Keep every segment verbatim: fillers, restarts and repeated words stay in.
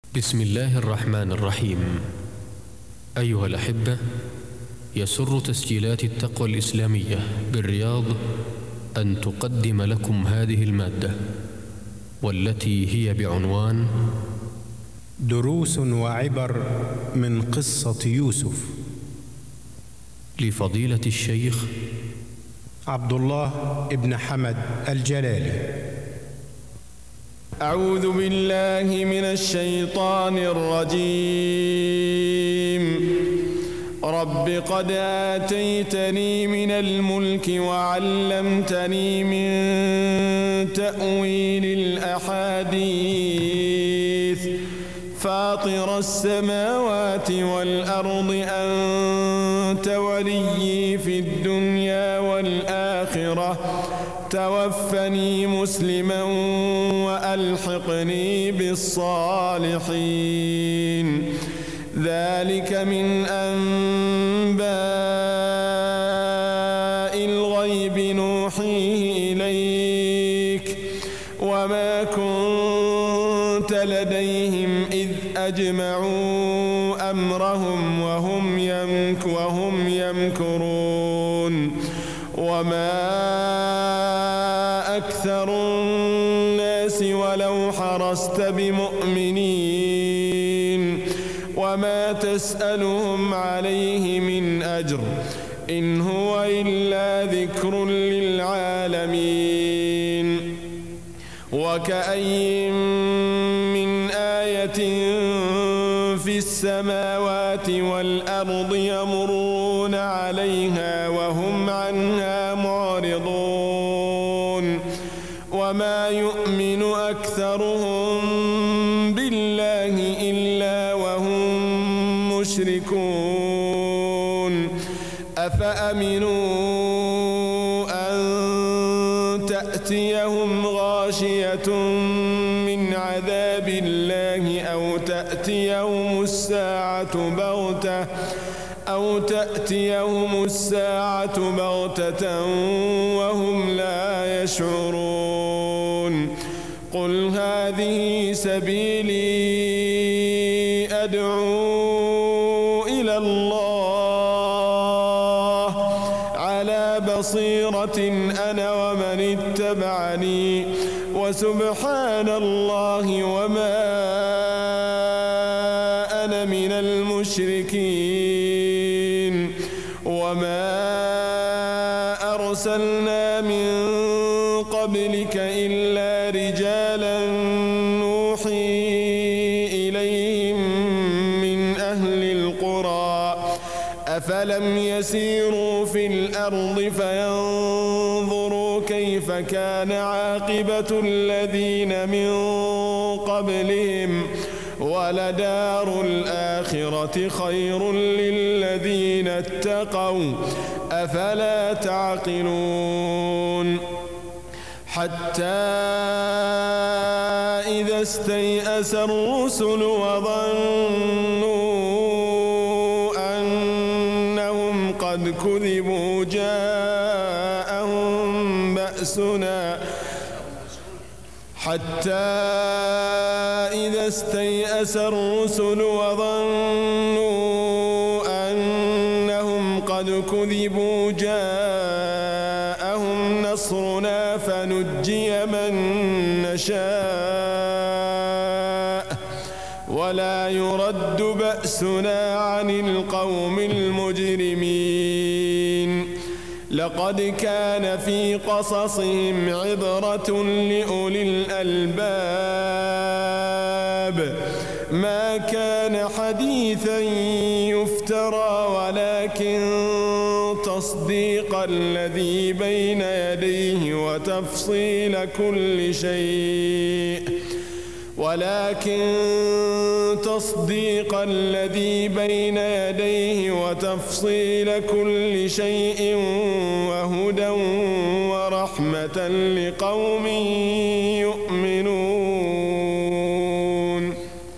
بسم الله الرحمن الرحيم. أيها الأحبة، يسر تسجيلات التقوى الإسلامية بالرياض أن تقدم لكم هذه المادة، والتي هي بعنوان دروس وعبر من قصة يوسف، لفضيلة الشيخ عبد الله ابن حمد الجلالي. أعوذ بالله من الشيطان الرجيم. رب قد آتيتني من الملك وعلمتني من تأويل الأحاديث، فاطر السماوات والأرض أنت وليي في الدنيا والآخرة، توفني مسلما وألحقني بالصالحين. ذلك من أنباء الغيب نوحيه إليك، وما كنت لديهم إذ أجمعوا أمرهم وهم يمك وهم يمكرون. وما أكثر الناس ولو حرصت بمؤمنين، وما تسألهم عليه من أجر، إن هو إلا ذكر للعالمين. وكأي من آية في السماوات والأرض يمرون عليها وهم عنها معرضون، وما يؤمن أكثرهم بالله إلا وهم مشركون. أفأمنوا أن تأتيهم غاشية من عذاب الله أو تأتيهم الساعة بغتة أو تأتيهم الساعة بغتة وهم لا يشعرون. قل هذه سبيلي أدعو إلى الله على بصيرة أنا ومن اتبعني، وسبحان الله وما أنا من المشركين. وما أرسلنا من قبلك إلا رجالا نوحي إليهم من أهل القرى، أفلم يسيروا في الأرض فينظروا كيف كان عاقبة الذين من قبلهم، ولدار الآخرة خير للذين اتقوا، أفلا تعقلون. حتى إذا استيأس الرسل وظنوا أنهم قد كذبوا جاءهم بأسنا حتى إذا استيأس الرسل وظنوا أنهم قد كذبوا جاءهم نصرنا فنجي من نشاء، ولا يرد بأسنا عن القوم المجرمين. لقد كان في قصصهم عبرة لأولي الألباب، ما كان حديثا يفترى، ولكن تصديق الذي بين يديه وتفصيل كل شيء ولكن تصديق الذي بين يديه وتفصيل كل شيء وهدى ورحمة لقوم يؤمنون.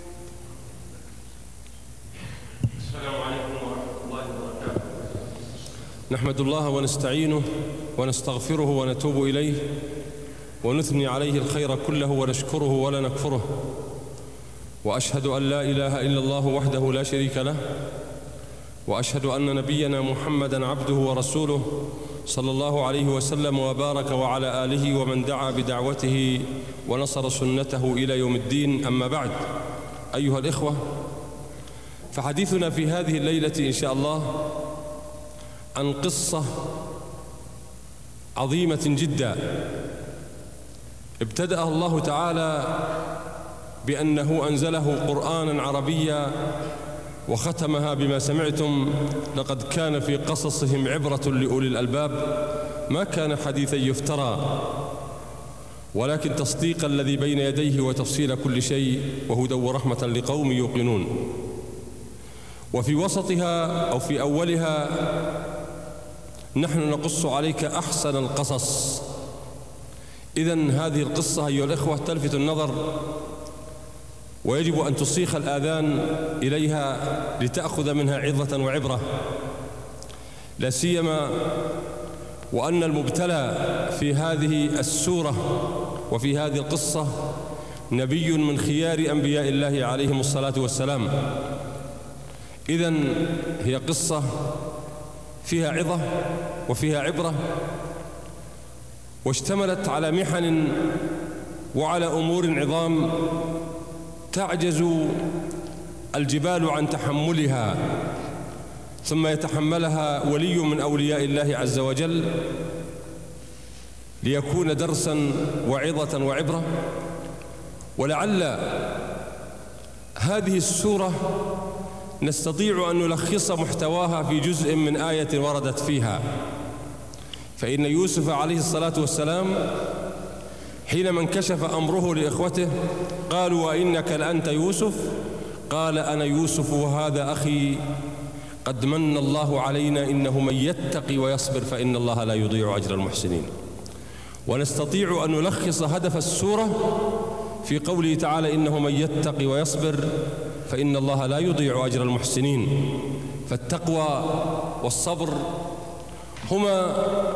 السلام عليكم ورحمة الله وبركاته. نحمد الله ونستعينه ونستغفره ونتوب إليه، ونثني عليه الخير كله ونشكره ولا نكفره، وأشهد أن لا إله إلا الله وحده لا شريك له، وأشهد أن نبينا محمدًا عبده ورسوله صلى الله عليه وسلم وبارك وعلى آله ومن دعا بدعوته ونصر سنته إلى يوم الدين. أما بعد، أيها الإخوة، فحديثنا في هذه الليلة إن شاء الله عن قصة عظيمة جدا ابتدأها الله تعالى بأنه أنزله قرآنًا عربيًا، وختمها بما سمعتم: لقد كان في قصصهم عبرة لأولي الألباب، ما كان حديثًا يفترى ولكن تصديق الذي بين يديه وتفصيل كل شيء وهدى ورحمة لقوم يوقنون. وفي وسطها أو في أولها نحن نقص عليك أحسن القصص. إذن هذه القصة أيها الإخوة تلفت النظر، ويجب أن تصيخ الآذان إليها لتأخذ منها عظة وعبرة، لا سيما وأن المبتلى في هذه السورة وفي هذه القصة نبي من خيار أنبياء الله عليهم الصلاة والسلام. إذن هي قصة فيها عظة وفيها عبرة، واشتملت على محن وعلى أمور عظام تعجز الجبال عن تحملها، ثم يتحملها ولي من أولياء الله عز وجل ليكون درسا وعظة وعبرة. ولعل هذه السورة نستطيع أن نلخص محتواها في جزء من آية وردت فيها. فإن يوسف عليه الصلاة والسلام حينما انكشف أمره لإخوته قالوا: وإنك لأنت يوسف؟ قال: أنا يوسف وهذا أخي، قد من الله علينا، إنه من يتقي ويصبر فإن الله لا يضيع أجر المحسنين. ونستطيع أن نلخص هدف السورة في قوله تعالى: إنه من يتقي ويصبر فإن الله لا يضيع أجر المحسنين. فالتقوى والصبر هما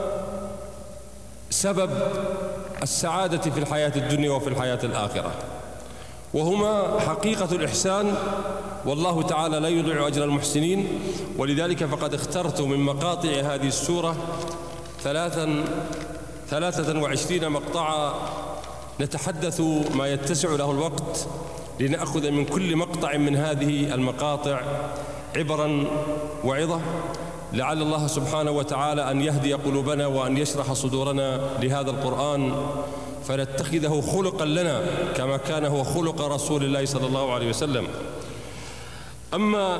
سبب السعادة في الحياة الدنيا وفي الحياة الآخرة، وهما حقيقة الإحسان، والله تعالى لا يضيع أجر المحسنين. ولذلك فقد اخترت من مقاطع هذه السورة ثلاثا ثلاثة وعشرين مقطعا نتحدث ما يتسع له الوقت لنأخذ من كل مقطع من هذه المقاطع عبرا وعظة، لعل الله سبحانه وتعالى أن يهدي قلوبنا وأن يشرح صدورنا لهذا القرآن فنتخذه خلقا لنا كما كان هو خلق رسول الله صلى الله عليه وسلم. أما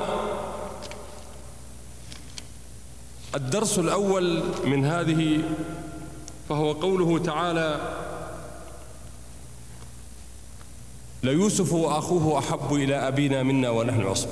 الدرس الأول من هذه فهو قوله تعالى: ليوسف وأخوه أحب إلى أبينا منا ونحن عصبة.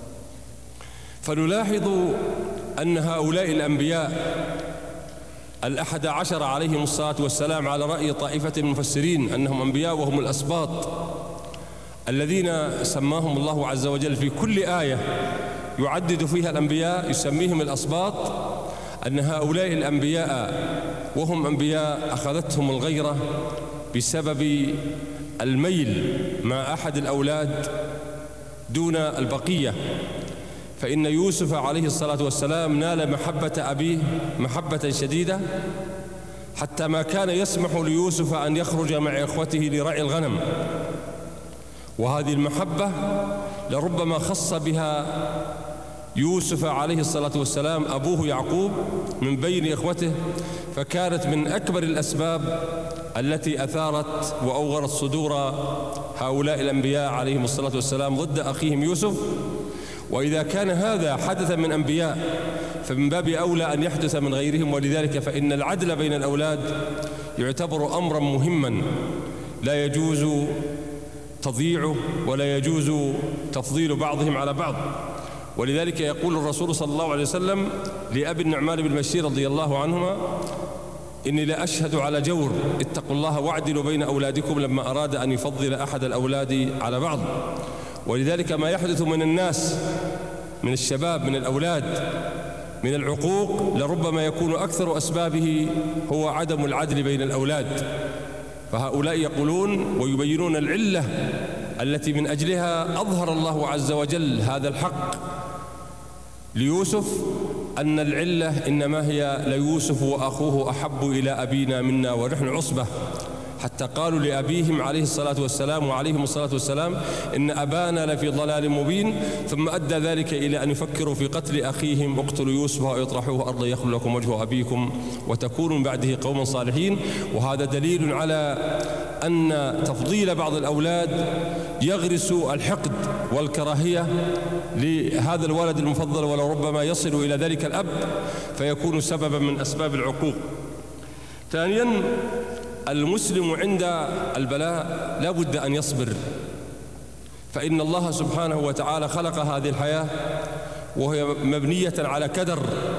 فنلاحظ أن هؤلاء الأنبياء الأحد عشر عليهم الصلاة والسلام على رأي طائفة المفسرين أنهم أنبياء وهم الأسباط الذين سماهم الله عز وجل في كل آية يعدد فيها الأنبياء يسميهم الأسباط، أن هؤلاء الأنبياء وهم أنبياء أخذتهم الغيرة بسبب الميل مع أحد الأولاد دون البقية. فإن يوسف عليه الصلاة والسلام نال محبة أبيه محبة شديدة، حتى ما كان يسمح ليوسف أن يخرج مع إخوته لرعي الغنم، وهذه المحبة لربما خص بها يوسف عليه الصلاة والسلام أبوه يعقوب من بين إخوته، فكانت من أكبر الأسباب التي أثارت وأوغرت صدور هؤلاء الأنبياء عليهم الصلاة والسلام ضد أخيهم يوسف. وإذا كان هذا حدث من أنبياء فمن باب أولى أن يحدث من غيرهم. ولذلك فإن العدل بين الأولاد يعتبر أمرا مهما لا يجوز تضييعه ولا يجوز تفضيل بعضهم على بعض. ولذلك يقول الرسول صلى الله عليه وسلم لأبي النعمان بن بشير رضي الله عنهما: إني لأشهد على جور، اتقوا الله واعدلوا بين أولادكم، لما أراد أن يفضل أحد الأولاد على بعض. ولذلك ما يحدث من الناس من الشباب من الأولاد من العقوق لربما يكون أكثر أسبابه هو عدم العدل بين الأولاد. فهؤلاء يقولون ويبينون العلة التي من أجلها أظهر الله عز وجل هذا الحق ليوسف أن العلة إنما هي ليوسف وأخوه أحب إلى أبينا منا ونحن عصبة، حتى قالوا لأبيهم عليه الصلاة والسلام وعليهم الصلاة والسلام إن أبانا لفي ضلال مبين، ثم أدى ذلك إلى أن يفكروا في قتل أخيهم اقتلوا يوسف أو اطرحوه أرضا يخل لكم وجه أبيكم وتكونوا من بعده قوما صالحين. وهذا دليل على أن تفضيل بعض الأولاد يغرس الحقد والكراهية لهذا الولد المفضل، ولربما يصل إلى ذلك الأب فيكون سببا من أسباب العقوق. ثانيا، المسلم عند البلاء لا بد أن يصبر، فإن الله سبحانه وتعالى خلق هذه الحياة وهي مبنية على كدر،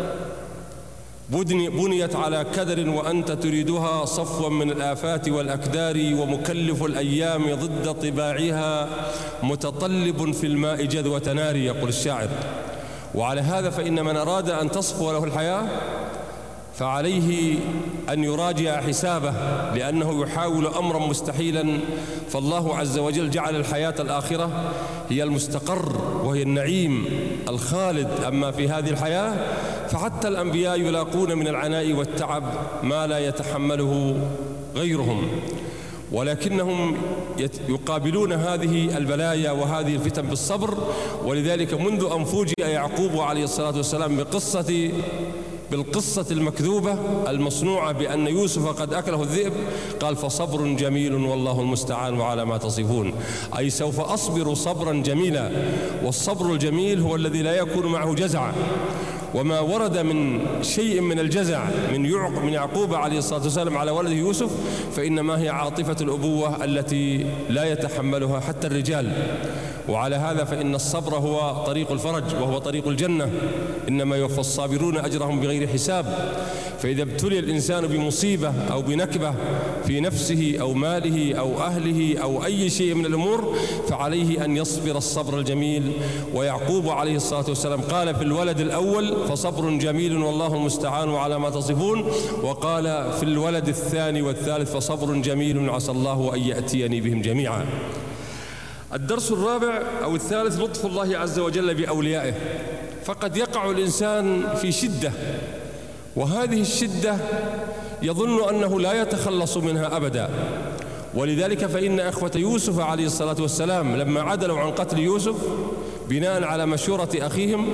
بنيت على كدر وأنت تريدها صفوا من الآفات والأكدار، ومكلف الأيام ضد طباعها متطلب في الماء جذوة نار، يقول الشاعر. وعلى هذا فإن من أراد أن تصفو له الحياة فعليه أن يراجع حسابه، لأنه يحاول أمرا مستحيلا، فالله عز وجل جعل الحياة الآخرة هي المستقر وهي النعيم الخالد. أما في هذه الحياة فحتى الأنبياء يلاقون من العناء والتعب ما لا يتحمله غيرهم، ولكنهم يقابلون هذه البلايا وهذه الفتن بالصبر. ولذلك منذ أن فوجئ يعقوب عليه الصلاة والسلام بقصة بالقصة المكذوبة المصنوعة بأن يوسف قد أكله الذئب قال فصبر جميل والله المستعان على ما تصفون، أي سوف أصبر صبرا جميلا. والصبر الجميل هو الذي لا يكون معه جزع، وما ورد من شيء من الجزع من من يعقوب عليه الصلاة والسلام على ولده يوسف فإنما هي عاطفة الأبوة التي لا يتحملها حتى الرجال. وعلى هذا فإن الصبر هو طريق الفرج وهو طريق الجنة، إنما يوفى الصابرون أجرهم بغير حساب. فإذا ابتلي الإنسان بمصيبة أو بنكبة في نفسه أو ماله أو أهله أو أي شيء من الأمور فعليه أن يصبر الصبر الجميل. ويعقوب عليه الصلاة والسلام قال في الولد الأول فصبر جميل والله المستعان على ما تصفون، وقال في الولد الثاني والثالث فصبر جميل عسى الله أن يأتيني بهم جميعا. الدرس الرابع أو الثالث لطف الله عز وجل بأوليائه. فقد يقع الإنسان في شدة، وهذه الشدة يظن أنه لا يتخلص منها أبدا. ولذلك فإن أخوة يوسف عليه الصلاة والسلام لما عدلوا عن قتل يوسف بناء على مشورة أخيهم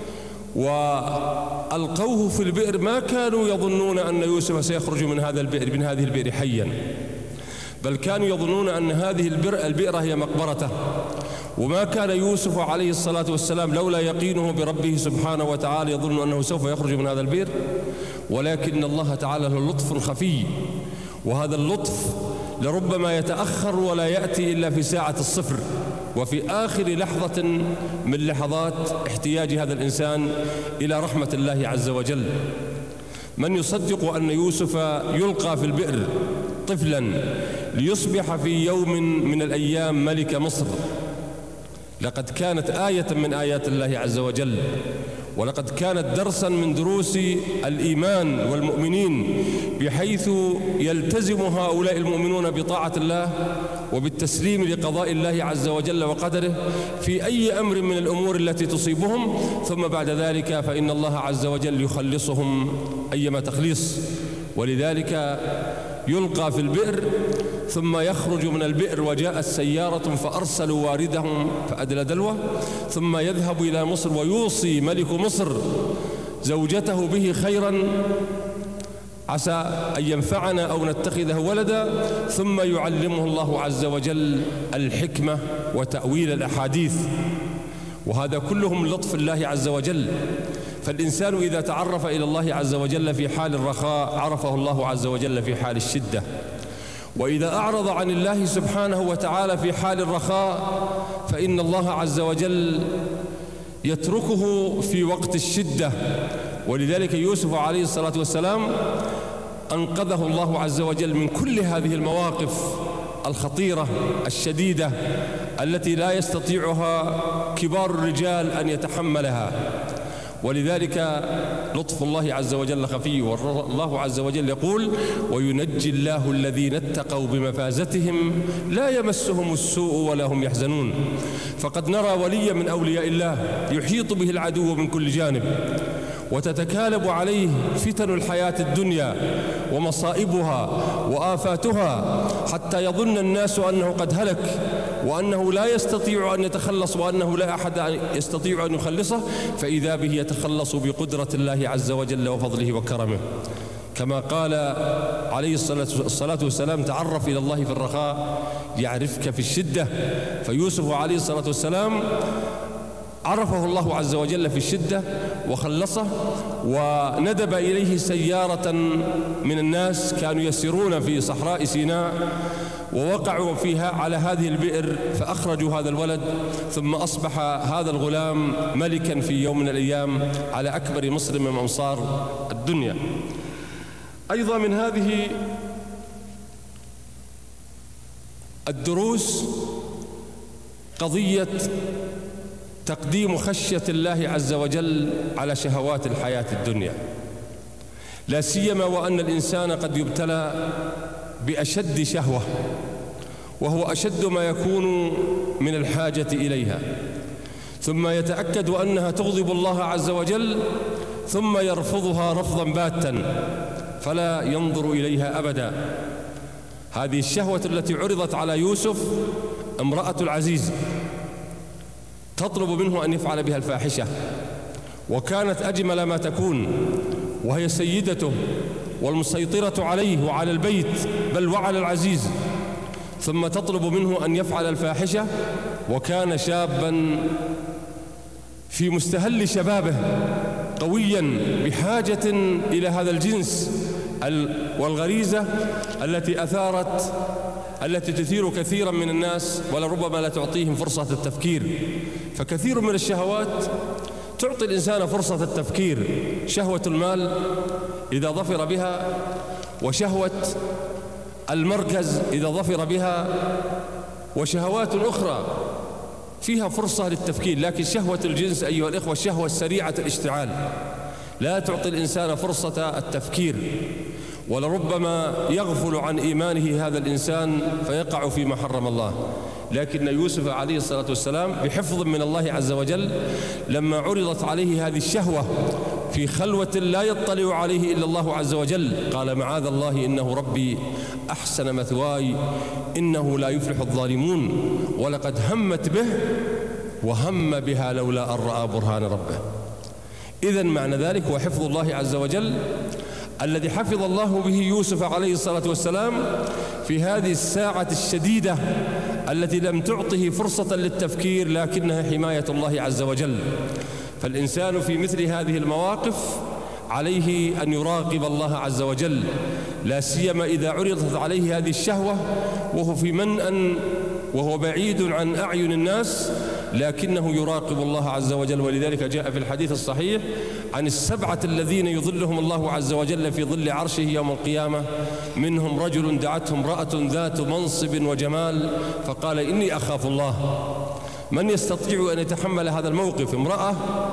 وألقوه في البئر ما كانوا يظنون أن يوسف سيخرج من هذا البئر من هذه البئر حيا، بل كانوا يظنون أن هذه البئر هي مقبرته. وما كان يوسف عليه الصلاة والسلام لولا يقينه بربه سبحانه وتعالى يظن أنه سوف يخرج من هذا البئر، ولكن الله تعالى له لطف خفي، وهذا اللطف لربما يتأخر ولا يأتي إلا في ساعة الصفر وفي آخر لحظة من لحظات احتياج هذا الإنسان إلى رحمة الله عز وجل. من يصدق أن يوسف يلقى في البئر طفلا ليصبح في يوم من الأيام ملك مصر؟ لقد كانت آية من آيات الله عز وجل، ولقد كانت درسا من دروس الإيمان والمؤمنين، بحيث يلتزم هؤلاء المؤمنون بطاعة الله وبالتسليم لقضاء الله عز وجل وقدره في أي أمر من الأمور التي تصيبهم، ثم بعد ذلك فإن الله عز وجل يخلصهم أيما تخليص. ولذلك يلقى في البئر ثم يخرج من البئر وجاءت سيارة فأرسلوا واردهم فأدلى دلوه، ثم يذهب إلى مصر ويوصي ملك مصر زوجته به خيرا عسى أن ينفعنا أو نتخذه ولدا، ثم يعلمه الله عز وجل الحكمة وتأويل الأحاديث، وهذا كله من لطف الله عز وجل. فالإنسان إذا تعرف إلى الله عز وجل في حال الرخاء عرفه الله عز وجل في حال الشدة، وإذا أعرض عن الله سبحانه وتعالى في حال الرخاء فإن الله عز وجل يتركه في وقت الشدة. ولذلك يوسف عليه الصلاة والسلام أنقذه الله عز وجل من كل هذه المواقف الخطيرة الشديدة التي لا يستطيعها كبار الرجال أن يتحملها. ولذلك لطف الله عز وجل خفي، والله عز وجل يقول: وينجي الله الذين اتقوا بمفازتهم لا يمسهم السوء ولا هم يحزنون. فقد نرى وليا من أولياء الله يحيط به العدو من كل جانب، وتتكالب عليه فتن الحياة الدنيا ومصائبها وآفاتها، حتى يظن الناس أنه قد هلك، وأنه لا يستطيع أن يتخلص، وأنه لا أحد يستطيع أن يخلصه، فإذا به يتخلص بقدرة الله عز وجل وفضله وكرمه. كما قال عليه الصلاة والسلام: تعرف إلى الله في الرخاء يعرفك في الشدة. فيوسف عليه الصلاة والسلام عرفه الله عز وجل في الشدة وخلصه، وندب إليه سيارة من الناس كانوا يسيرون في صحراء سيناء ووقعوا فيها على هذه البئر، فأخرجوا هذا الولد، ثم أصبح هذا الغلام ملكا في يوم من الأيام على أكبر مصر من أمصار الدنيا. أيضا من هذه الدروس قضية تقديم خشية الله عز وجل على شهوات الحياة الدنيا، لا سيما وأن الإنسان قد يبتلى بأشد شهوة، وهو أشد ما يكون من الحاجة إليها، ثم يتأكد أنها تغضب الله عز وجل، ثم يرفضها رفضا باتا فلا ينظر إليها أبدا. هذه الشهوة التي عرضت على يوسف امرأة العزيز تطلب منه أن يفعل بها الفاحشة، وكانت أجمل ما تكون، وهي سيدته والمسيطرة عليه وعلى البيت بل وعلى العزيز، ثم تطلب منه أن يفعل الفاحشة، وكان شابا في مستهل شبابه قويا بحاجة إلى هذا الجنس والغريزة التي أثارت التي تثير كثيرا من الناس، ولربما لا تعطيهم فرصة التفكير. فكثير من الشهوات تعطي الإنسان فرصة التفكير: شهوة المال إذا ظفر بها، وشهوة المركز إذا ظفر بها، وشهوات أخرى فيها فرصة للتفكير. لكن شهوة الجنس أيها الإخوة الشهوة السريعة الاشتعال لا تعطي الإنسان فرصة التفكير، ولربما يغفل عن إيمانه هذا الإنسان فيقع فيما حرم الله. لكن يوسف عليه الصلاة والسلام بحفظ من الله عز وجل لما عرضت عليه هذه الشهوة في خلوة لا يطلع عليه إلا الله عز وجل قال: معاذ الله إنه ربي أحسن مثواي إنه لا يفلح الظالمون، ولقد همت به وهم بها لولا أن رأى برهان ربه. إذن معنى ذلك هو حفظ الله عز وجل الذي حفظ الله به يوسف عليه الصلاة والسلام في هذه الساعة الشديدة التي لم تعطه فرصة للتفكير، لكنها حماية الله عز وجل. فالإنسان في مثل هذه المواقف عليه أن يراقب الله عز وجل، لا سيما إذا عرضت عليه هذه الشهوة وهو في منأى وهو بعيد عن أعين الناس، لكنه يراقب الله عز وجل. ولذلك جاء في الحديث الصحيح عن السبعة الذين يظلهم الله عز وجل في ظل عرشه يوم القيامة: منهم رجل دعته امرأة ذات منصب وجمال فقال: إني أخاف الله. من يستطيع أن يتحمل هذا الموقف؟ امرأة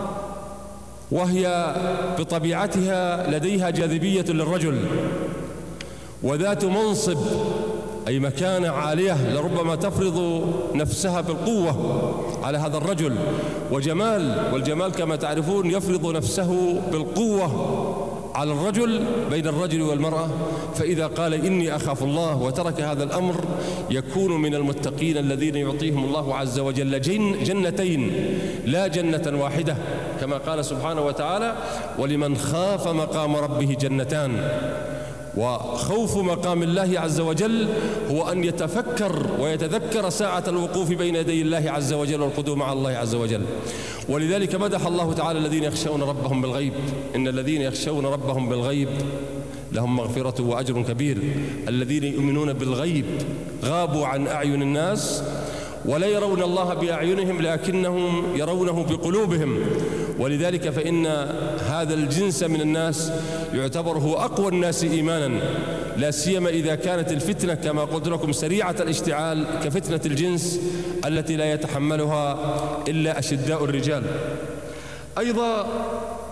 وهي بطبيعتها لديها جاذبية للرجل، وذات منصب أي مكانة عالية لربما تفرض نفسها بالقوة على هذا الرجل، وجمال، والجمال كما تعرفون يفرض نفسه بالقوة على الرجل بين الرجل والمرأة. فإذا قال إني أخاف الله وترك هذا الأمر يكون من المتقين الذين يعطيهم الله عز وجل جن جنتين لا جنة واحدة، كما قال سبحانه وتعالى: ولمن خاف مقام ربه جنتان. وخوف مقام الله عز وجل هو أن يتفكر ويتذكر ساعة الوقوف بين يدي الله عز وجل والقدوم على الله عز وجل. ولذلك مدح الله تعالى الذين يخشون ربهم بالغيب: إن الذين يخشون ربهم بالغيب لهم مغفرة وأجر كبير. الذين يؤمنون بالغيب غابوا عن أعين الناس ولا يرون الله بأعينهم لكنهم يرونه بقلوبهم. ولذلك فإن هذا الجنس من الناس يعتبر هو أقوى الناس إيمانا، لا سيما إذا كانت الفتنة كما قلت لكم سريعة الاشتعال كفتنة الجنس التي لا يتحملها إلا أشداء الرجال. أيضا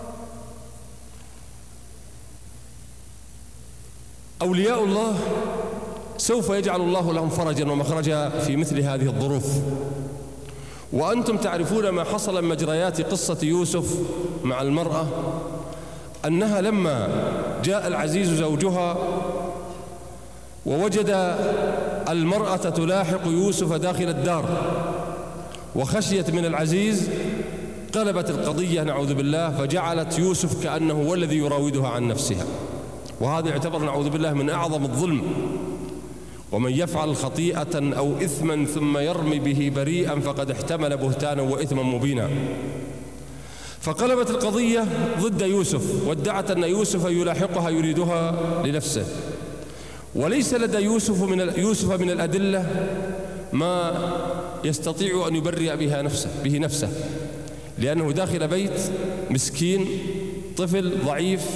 أولياء الله سوف يجعل الله لهم فرجا ومخرجا في مثل هذه الظروف. وأنتم تعرفون ما حصل من مجريات قصة يوسف مع المرأة، أنها لما جاء العزيز زوجها ووجد المرأة تلاحق يوسف داخل الدار وخشيت من العزيز قلبت القضية نعوذ بالله، فجعلت يوسف كأنه هو الذي يراودها عن نفسها، وهذا يعتبر نعوذ بالله من أعظم الظلم. ومن يفعل خطيئة أو إثما ثم يرمي به بريئا فقد احتمل بهتانا وإثما مبينا. فقلبت القضية ضد يوسف وادعت أن يوسف يلاحقها يريدها لنفسه، وليس لدى يوسف من يوسف من الأدلة ما يستطيع أن يبرئ بها نفسه به نفسه، لأنه داخل بيت مسكين، طفل ضعيف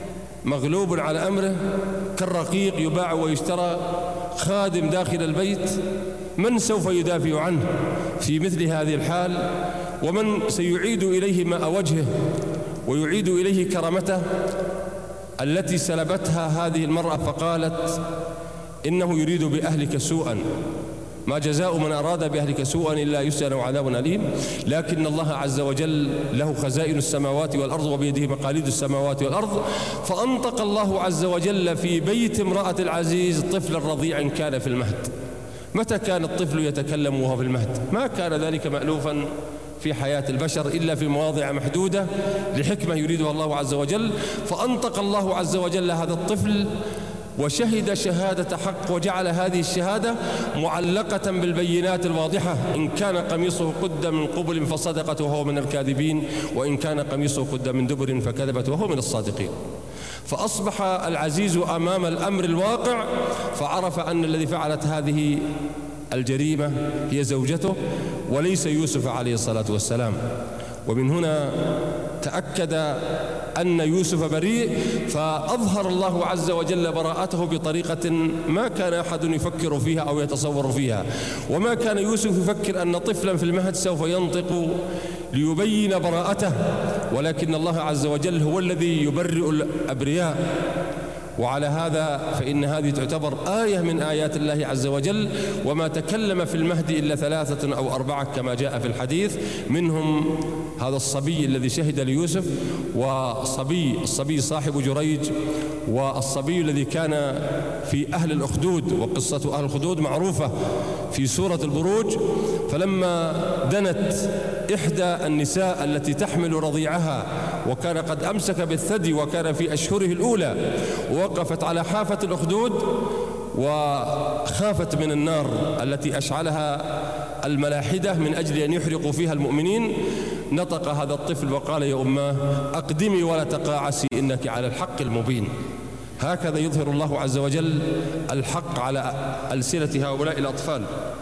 مغلوب على أمره كالرقيق يباع ويشترى، خادم داخل البيت، من سوف يدافع عنه في مثل هذه الحال؟ ومن سيعيد إليه ماء وجهه ويعيد إليه كرامته التي سلبتها هذه المرأة؟ فقالت إنه يريد بأهلك سوءا، ما جزاء من أراد بأهلك سوءا إلا يسجن وعذاب أليم. لكن الله عز وجل له خزائن السماوات والأرض وبيده مقاليد السماوات والأرض، فأنطق الله عز وجل في بيت امرأة العزيز طفلا رضيعا كان في المهد. متى كان الطفل يتكلم وهو في المهد؟ ما كان ذلك مألوفا في حياة البشر إلا في مواضع محدودة لحكمة يريدها الله عز وجل. فأنطق الله عز وجل هذا الطفل وشهد شهادة حق، وجعل هذه الشهادة معلقة بالبينات الواضحة، إن كان قميصه قد من قبل فصدقت وهو من الكاذبين، وإن كان قميصه قد من دبر فكذبت وهو من الصادقين. فأصبح العزيز أمام الأمر الواقع، فعرف أن الذي فعلت هذه الجريمة هي زوجته وليس يوسف عليه الصلاة والسلام. ومن هنا تأكد أن يوسف بريء، فأظهر الله عز وجل براءته بطريقة ما كان أحد يفكر فيها أو يتصور فيها. وما كان يوسف يفكر أن طفلا في المهد سوف ينطق ليبين براءته، ولكن الله عز وجل هو الذي يبرئ الأبرياء. وعلى هذا فإن هذه تعتبر آية من آيات الله عز وجل. وما تكلم في المهد إلا ثلاثة أو أربعة كما جاء في الحديث، منهم هذا الصبي الذي شهد ليوسف، والصبي الصبي صاحب جريج، والصبي الذي كان في أهل الأخدود، وقصة أهل الأخدود معروفة في سورة البروج. فلما دنت إحدى النساء التي تحمل رضيعها وكان قد أمسك بالثدي وكان في أشهره الأولى، ووقفت على حافة الأخدود وخافت من النار التي أشعلها الملاحدة من أجل أن يحرقوا فيها المؤمنين، نطق هذا الطفل وقال: يا أماه أقدمي ولا تقاعسي إنك على الحق المبين. هكذا يظهر الله عز وجل الحق على ألسنة هؤلاء الأطفال.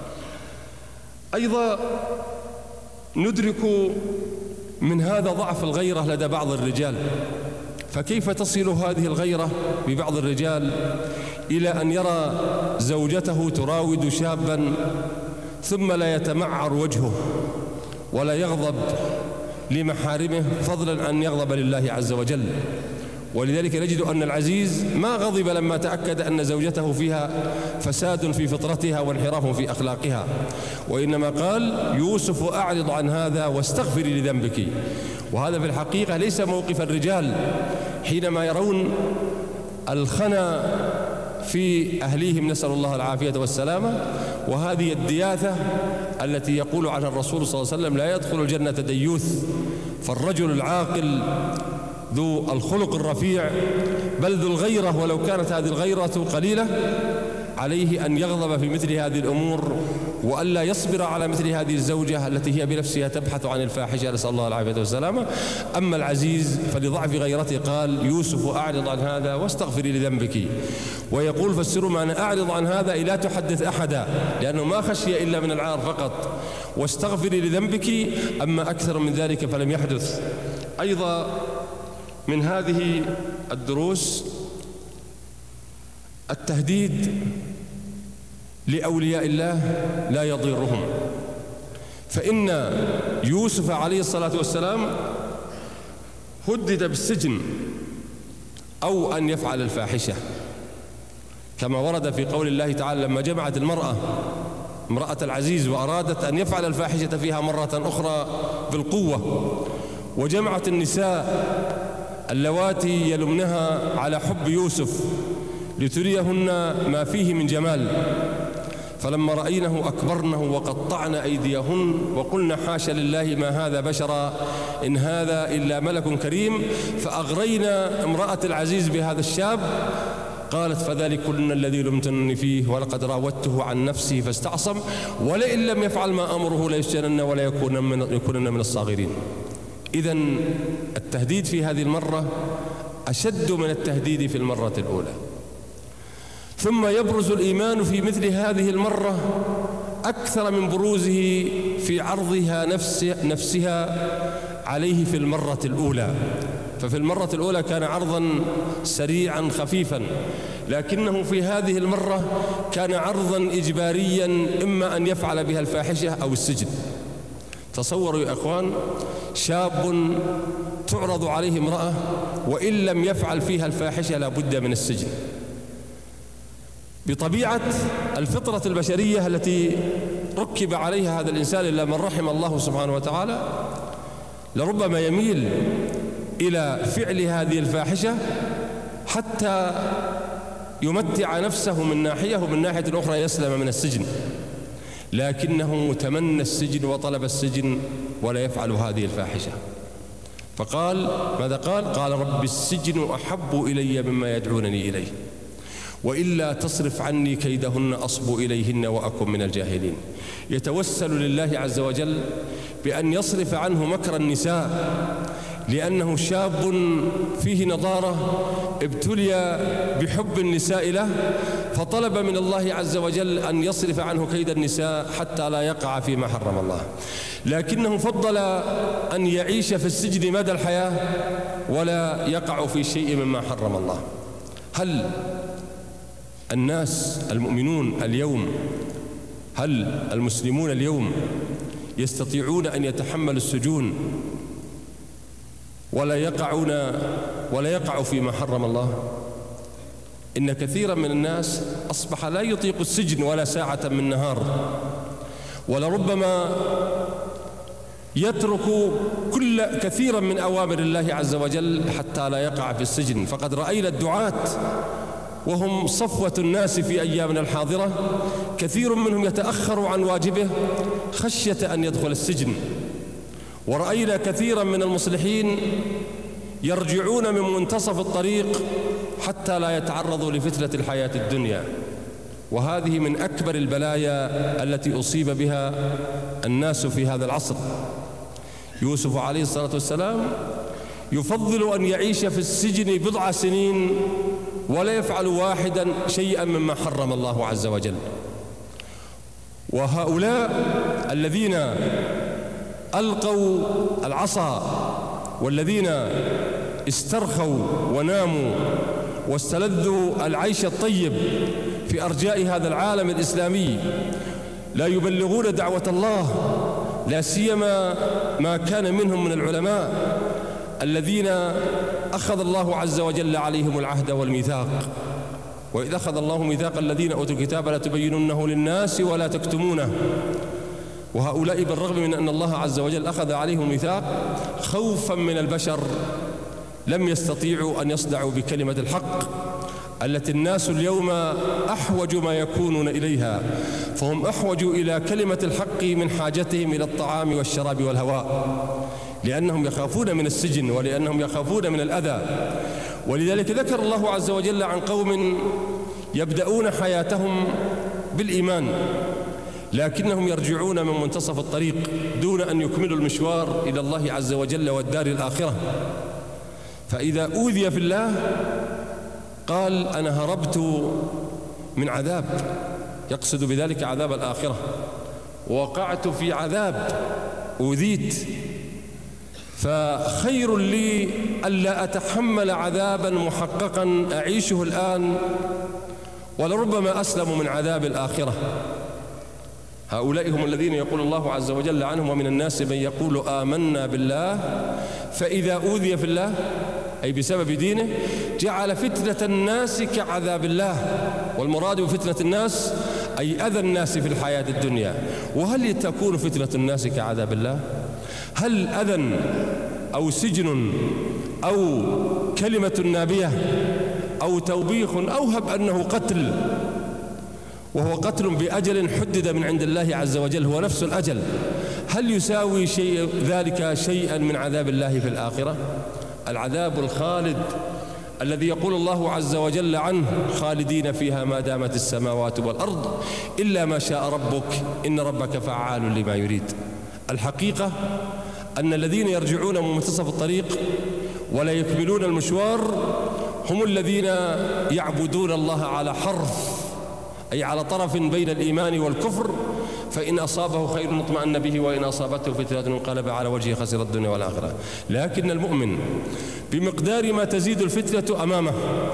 أيضا ندرك من هذا ضعف الغيرة لدى بعض الرجال، فكيف تصل هذه الغيرة ببعض الرجال إلى أن يرى زوجته تراود شابا ثم لا يتمعر وجهه ولا يغضب لمحارمه، فضلا أن يغضب لله عز وجل. ولذلك نجد أن العزيز ما غضب لما تأكد أن زوجته فيها فساد في فطرتها وانحراف في أخلاقها، وإنما قال: يوسف أعرض عن هذا واستغفري لذنبك. وهذا في الحقيقة ليس موقف الرجال حينما يرون الخنا في أهليهم، نسأل الله العافية والسلامة. وهذه الدياثة التي يقول عنها الرسول صلى الله عليه وسلم: لا يدخل الجنة ديوث. فالرجل العاقل ذو الخلق الرفيع بل ذو الغيرة، ولو كانت هذه الغيرة قليلة، عليه أن يغضب في مثل هذه الأمور وألا يصبر على مثل هذه الزوجة التي هي بنفسها تبحث عن الفاحشة، نسأل الله العافية والسلامة. أما العزيز فلضعف غيرته قال: يوسف أعرض عن هذا واستغفري لذنبك. ويقول فسروا معنى أعرض عن هذا: لا تحدث أحدا، لأنه ما خشي إلا من العار فقط، واستغفري لذنبك، أما أكثر من ذلك فلم يحدث. أيضا من هذه الدروس التهديد لأولياء الله لا يضيرهم، فإن يوسف عليه الصلاة والسلام هدد بالسجن أو أن يفعل الفاحشة، كما ورد في قول الله تعالى: لما جمعت المرأة امرأة العزيز وأرادت أن يفعل الفاحشة فيها مرة أخرى بالقوة، وجمعت النساء اللواتي يلمنها على حب يوسف لتريهن ما فيه من جمال، فلما رأينه أكبرنه وقطعن أيديهن وقلن: حاشا لله ما هذا بشرا إن هذا إلا ملك كريم، فأغرينا امرأة العزيز بهذا الشاب. قالت: فذلكن الذي لمتنني فيه ولقد راودته عن نفسه فاستعصم ولئن لم يفعل ما أمره ليسجنن ولا يكونن من, يكونن من الصاغرين. إذن التهديد في هذه المرة أشد من التهديد في المرة الأولى. ثم يبرز الإيمان في مثل هذه المرة أكثر من بروزه في عرضها نفسها عليه في المرة الأولى. ففي المرة الأولى كان عرضا سريعا خفيفا، لكنه في هذه المرة كان عرضا إجباريا، إما أن يفعل بها الفاحشة أو السجن. تصوروا يا أخوان، شاب تعرض عليه امرأة وإن لم يفعل فيها الفاحشة لا بد من السجن. بطبيعة الفطرة البشرية التي ركب عليها هذا الإنسان إلا من رحم الله سبحانه وتعالى، لربما يميل إلى فعل هذه الفاحشة حتى يمتع نفسه من ناحية، ومن ناحية أخرى يسلم من السجن، لكنه متمنى السجن وطلب السجن ولا يفعل هذه الفاحشة. فقال ماذا قال؟ قال: رب السجن أحب إلي مما يدعونني إليه وإلا تصرف عني كيدهن أصب إليهن وأكن من الجاهلين. يتوسل لله عز وجل بأن يصرف عنه مكر النساء، لأنه شاب فيه نضارة ابتلي بحب النساء له، فطلب من الله عز وجل أن يصرف عنه كيد النساء حتى لا يقع فيما حرم الله، لكنه فضل أن يعيش في السجن مدى الحياة ولا يقع في شيء مما حرم الله. هل الناس المؤمنون اليوم، هل المسلمون اليوم يستطيعون أن يتحملوا السجون ولا يقعون ولا يقعوا فيما حرم الله؟ إن كثيرا من الناس أصبح لا يطيق السجن ولا ساعة من نهار، ولربما يترك كل كثيرا من أوامر الله عز وجل حتى لا يقع في السجن. فقد رأينا الدعاة وهم صفوة الناس في أيامنا الحاضرة كثير منهم يتأخر عن واجبه خشية أن يدخل السجن، ورأينا كثيرا من المصلحين يرجعون من منتصف الطريق حتى لا يتعرضوا لفتنة الحياة الدنيا. وهذه من أكبر البلايا التي أصيب بها الناس في هذا العصر. يوسف عليه الصلاة والسلام يفضل أن يعيش في السجن بضع سنين ولا يفعل واحدا شيئا مما حرم الله عز وجل. وهؤلاء الذين ألقوا العصا والذين استرخوا وناموا واستلذوا العيش الطيب في أرجاء هذا العالم الإسلامي لا يبلغون دعوة الله، لا سيما ما كان منهم من العلماء الذين أخذ الله عز وجل عليهم العهد والميثاق. وإذا أخذ الله ميثاق الذين أوتوا الكتاب لتبيننه للناس ولا تكتمونه. وهؤلاء بالرغم من أن الله عز وجل أخذ عليهم ميثاق خوفا من البشر لم يستطيعوا أن يصدعوا بكلمة الحق التي الناس اليوم أحوج ما يكونون إليها، فهم أحوج إلى كلمة الحق من حاجتهم إلى الطعام والشراب والهواء، لأنهم يخافون من السجن ولأنهم يخافون من الأذى. ولذلك ذكر الله عز وجل عن قوم يبدأون حياتهم بالإيمان لكنهم يرجعون من منتصف الطريق دون أن يكملوا المشوار إلى الله عز وجل والدار الآخرة. فإذا أوذي في الله قال أنا هربت من عذاب، يقصد بذلك عذاب الآخرة، ووقعت في عذاب أوذيت، فخير لي ألا أتحمل عذابا محققا أعيشه الآن ولربما أسلم من عذاب الآخرة. هؤلاء هم الذين يقول الله عز وجل عنهم ومن الناس من يقول آمنا بالله فإذا أوذي في الله أي بسبب دينه، جعل فتنة الناس كعذاب الله. والمراد بفتنة الناس أي أذى الناس في الحياة الدنيا. وهل تكون فتنة الناس كعذاب الله؟ هل أذى أو سجن أو كلمة نابية أو توبيخ أو هب أنه قتل، وهو قتل بأجل حدد من عند الله عز وجل هو نفس الأجل، هل يساوي شيء ذلك شيئا من عذاب الله في الآخرة؟ العذاب الخالد الذي يقول الله عز وجل عنه خالدين فيها ما دامت السماوات والأرض إلا ما شاء ربك إن ربك فعال لما يريد. الحقيقة أن الذين يرجعون من منتصف الطريق ولا يكملون المشوار هم الذين يعبدون الله على حرف، أي على طرف بين الإيمان والكفر، فإن أصابه خير اطمأن به وإن أصابته فتنة انقلب على وجهه خسر الدنيا والآخرة. لكن المؤمن بمقدار ما تزيد الفتنة أمامه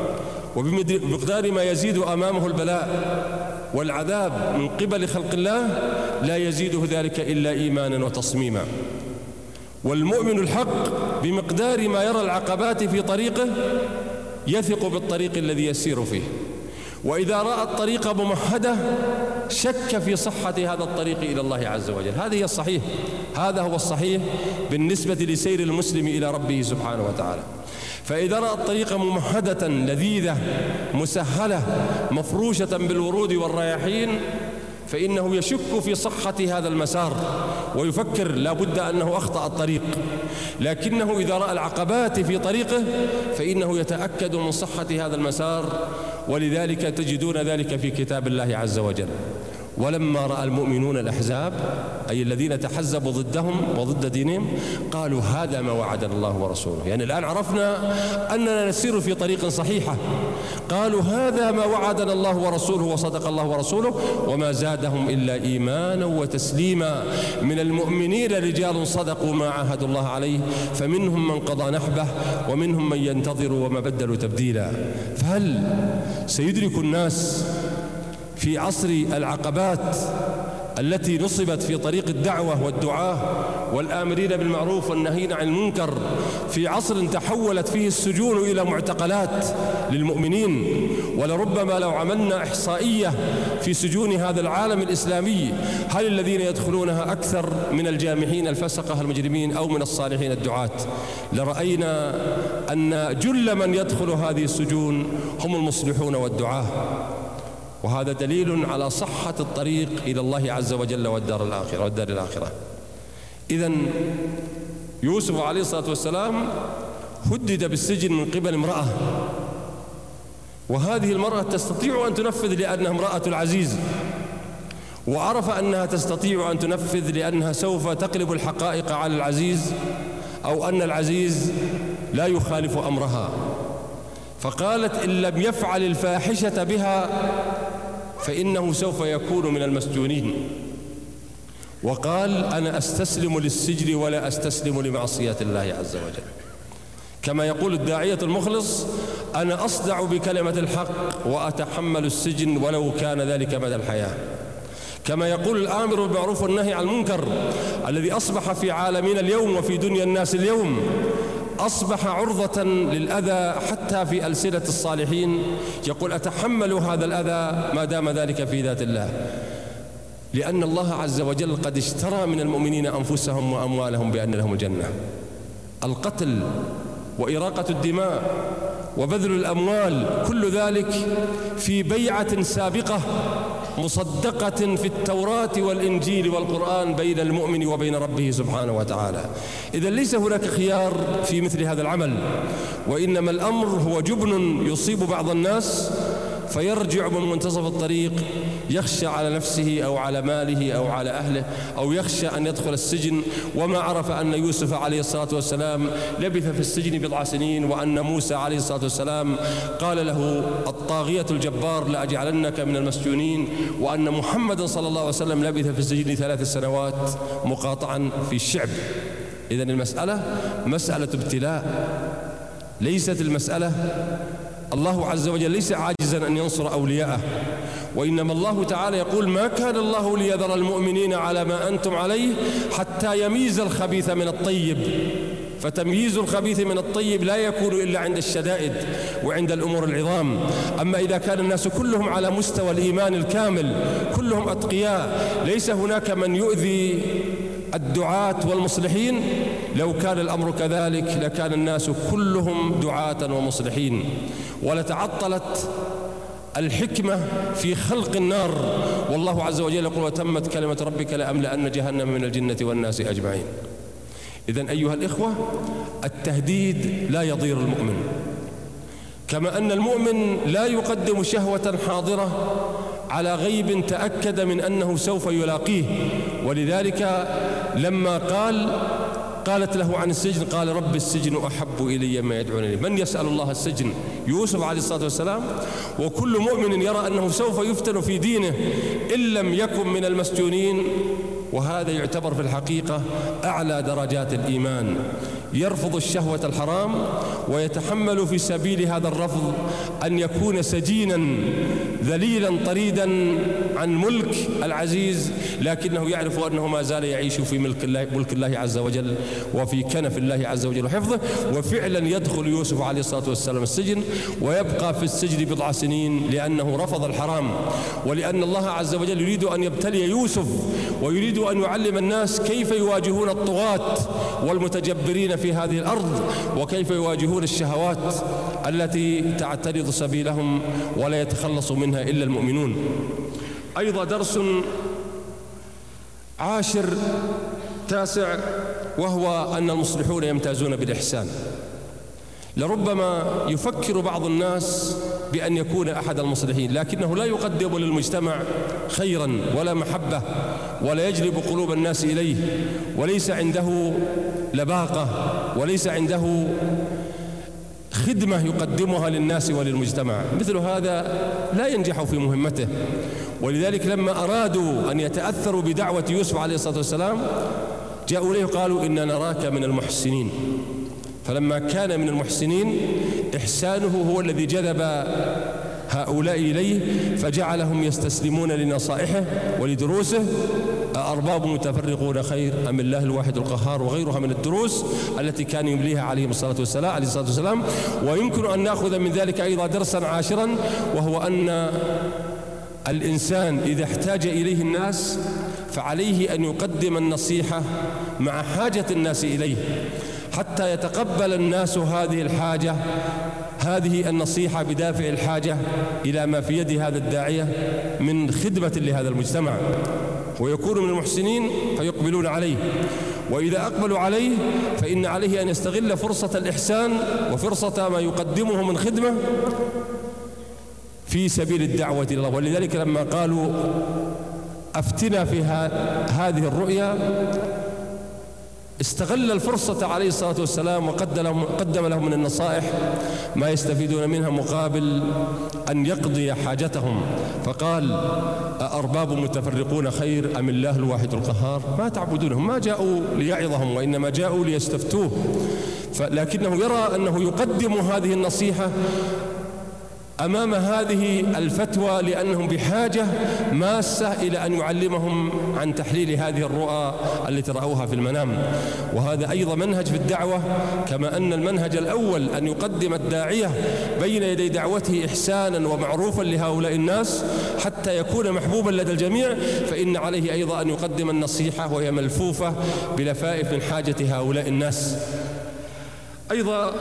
وبمقدار ما يزيد أمامه البلاء والعذاب من قبل خلق الله لا يزيده ذلك إلا إيمانا وتصميما. والمؤمن الحق بمقدار ما يرى العقبات في طريقه يثق بالطريق الذي يسير فيه، وإذا رأى الطريق ممهدة شك في صحة هذا الطريق إلى الله عز وجل. هذا هي الصحيح، هذا هو الصحيح بالنسبة لسير المسلم إلى ربه سبحانه وتعالى. فإذا رأى الطريق ممهدة لذيذة مسهلة مفروشة بالورود والرياحين فإنه يشك في صحة هذا المسار ويفكر لا بد أنه أخطأ الطريق، لكنه إذا رأى العقبات في طريقه فإنه يتأكد من صحة هذا المسار. ولذلك تجدون ذلك في كتاب الله عز وجل. ولما رأى المؤمنون الأحزاب أي الذين تحزبوا ضدهم وضد دينهم قالوا هذا ما وعدنا الله ورسوله. يعني الآن عرفنا أننا نسير في طريق صحيحة. قالوا هذا ما وعدنا الله ورسوله وصدق الله ورسوله وما زادهم إلا إيمانا وتسليما. من المؤمنين رجال صدقوا ما عاهدوا الله عليه فمنهم من قضى نحبه ومنهم من ينتظر وما بدلوا تبديلا. فهل سيدرك الناس في عصر العقبات التي نصبت في طريق الدعوة والدعاة والآمرين بالمعروف والنهين عن المنكر، في عصر تحولت فيه السجون إلى معتقلات للمؤمنين، ولربما لو عملنا إحصائية في سجون هذا العالم الإسلامي هل الذين يدخلونها أكثر من الجامحين الفسقة المجرمين أو من الصالحين الدعاة، لرأينا أن جل من يدخل هذه السجون هم المصلحون والدعاة. وهذا دليل على صحة الطريق إلى الله عز وجل والدار الآخرة والدار الآخرة. إذن يوسف عليه الصلاة والسلام هدد بالسجن من قبل امرأة، وهذه المرأة تستطيع أن تنفذ لأنها امرأة العزيز، وعرف أنها تستطيع أن تنفذ لأنها سوف تقلب الحقائق على العزيز أو أن العزيز لا يخالف أمرها، فقالت إن لم يفعل الفاحشة بها فإنه سوف يكون من المسجونين. وقال أنا أستسلم للسجن ولا أستسلم لمعصية الله عز وجل. كما يقول الداعية المخلص أنا أصدع بكلمة الحق وأتحمل السجن ولو كان ذلك مدى الحياة. كما يقول الآمر بالمعروف والنهي عن المنكر الذي أصبح في عالمنا اليوم وفي دنيا الناس اليوم أصبح عرضة للأذى حتى في ألسنة الصالحين، يقول أتحمل هذا الأذى ما دام ذلك في ذات الله، لأن الله عز وجل قد اشترى من المؤمنين أنفسهم وأموالهم بأن لهم الجنة. القتل وإراقة الدماء وبذل الأموال كل ذلك في بيعة سابقة مصدقة في التوراة والإنجيل والقرآن بين المؤمن وبين ربه سبحانه وتعالى. إذن ليس هناك خيار في مثل هذا العمل، وإنما الأمر هو جبن يصيب بعض الناس فيرجع من منتصف الطريق يخشى على نفسه أو على ماله أو على أهله أو يخشى أن يدخل السجن، وما عرف أن يوسف عليه الصلاة والسلام لبث في السجن بضع سنين، وأن موسى عليه الصلاة والسلام قال له الطاغية الجبار لأجعلنك من المسجونين، وأن محمد صلى الله عليه وسلم لبث في السجن ثلاث سنوات مقاطعا في الشعب. إذن المسألة مسألة ابتلاء، ليست المسألة الله عز وجل ليس عاجزا أن ينصر أولياءه، وإنما الله تعالى يقول ما كان الله ليذر المؤمنين على ما أنتم عليه حتى يميز الخبيث من الطيب. فتمييز الخبيث من الطيب لا يكون إلا عند الشدائد وعند الأمور العظام. أما إذا كان الناس كلهم على مستوى الإيمان الكامل، كلهم أتقياء، ليس هناك من يؤذي الدعاة والمصلحين، لو كان الأمر كذلك لكان الناس كلهم دعاة ومصلحين، ولتعطلت الحكمة في خلق النار. والله عز وجل يقول: وتمت كلمة ربك لأملأن جهنم من الجنة والناس أجمعين. إذن أيها الإخوة، التهديد لا يضير المؤمن، كما أن المؤمن لا يقدم شهوة حاضرة على غيب تأكد من أنه سوف يلاقيه. ولذلك لما قال قالت له عن السجن قال: رب السجن أحب إلي ما يدعونني. من يسأل الله السجن؟ يوسف عليه الصلاة والسلام. وكل مؤمن يرى أنه سوف يفتن في دينه إن لم يكن من المسجونين، وهذا يعتبر في الحقيقة أعلى درجات الإيمان. يرفض الشهوة الحرام ويتحمل في سبيل هذا الرفض أن يكون سجينا ذليلا طريدا عن ملك العزيز، لكنه يعرف أنه ما زال يعيش في ملك الله, ملك الله عز وجل وفي كنف الله عز وجل وحفظه. وفعلا يدخل يوسف عليه الصلاة والسلام السجن، ويبقى في السجن بضع سنين لأنه رفض الحرام، ولأن الله عز وجل يريد أن يبتلي يوسف ويريد أن يعلم الناس كيف يواجهون الطغاة والمتجبرين في هذه الأرض، وكيف يواجهون الشهوات التي تعترض سبيلهم ولا يتخلص منها إلا المؤمنون. أيضا درس عاشر تاسع، وهو أن المصلحون يمتازون بالإحسان. لربما يفكر بعض الناس بأن يكون أحد المصلحين، لكنه لا يقدم للمجتمع خيرا ولا محبة ولا يجلب قلوب الناس إليه، وليس عنده لباقة وليس عنده خدمة يقدمها للناس وللمجتمع. مثل هذا لا ينجح في مهمته. ولذلك لما أرادوا أن يتأثروا بدعوة يوسف عليه الصلاة والسلام جاءوا إليه قالوا: إنا نراك من المحسنين. فلما كان من المحسنين إحسانه هو الذي جذب هؤلاء إليه، فجعلهم يستسلمون لنصائحه ولدروسه. أأرباب متفرقون خير أم الله الواحد القهار، وغيرها من الدروس التي كان يمليها عليه الصلاة والسلام عليه الصلاة والسلام. ويمكن أن نأخذ من ذلك أيضا درسا عاشرا، وهو أن الإنسان إذا احتاج إليه الناس فعليه أن يقدم النصيحة مع حاجة الناس إليه، حتى يتقبل الناس هذه الحاجة هذه النصيحة بدافع الحاجة إلى ما في يد هذا الداعية من خدمة لهذا المجتمع، ويكون من المحسنين فيقبلون عليه. وإذا أقبلوا عليه فإن عليه أن يستغل فرصة الإحسان وفرصة ما يقدمه من خدمة في سبيل الدعوة إلى الله. ولذلك لما قالوا: أفتنا في هذه الرؤيا، استغل الفرصة عليه الصلاة والسلام وقدم لهم من النصائح ما يستفيدون منها مقابل أن يقضي حاجتهم. فقال: أأرباب متفرقون خير أم الله الواحد القهار. ما تعبدونهم، ما جاءوا ليعظهم وإنما جاءوا ليستفتوه، لكنه يرى أنه يقدم هذه النصيحة أمام هذه الفتوى لأنهم بحاجة ماسة إلى أن يعلمهم عن تحليل هذه الرؤى التي رأوها في المنام. وهذا أيضا منهج في الدعوة، كما أن المنهج الأول أن يقدم الداعية بين يدي دعوته إحسانا ومعروفا لهؤلاء الناس حتى يكون محبوبا لدى الجميع، فإن عليه أيضا أن يقدم النصيحة وهي ملفوفة بلفائف من حاجة هؤلاء الناس. أيضا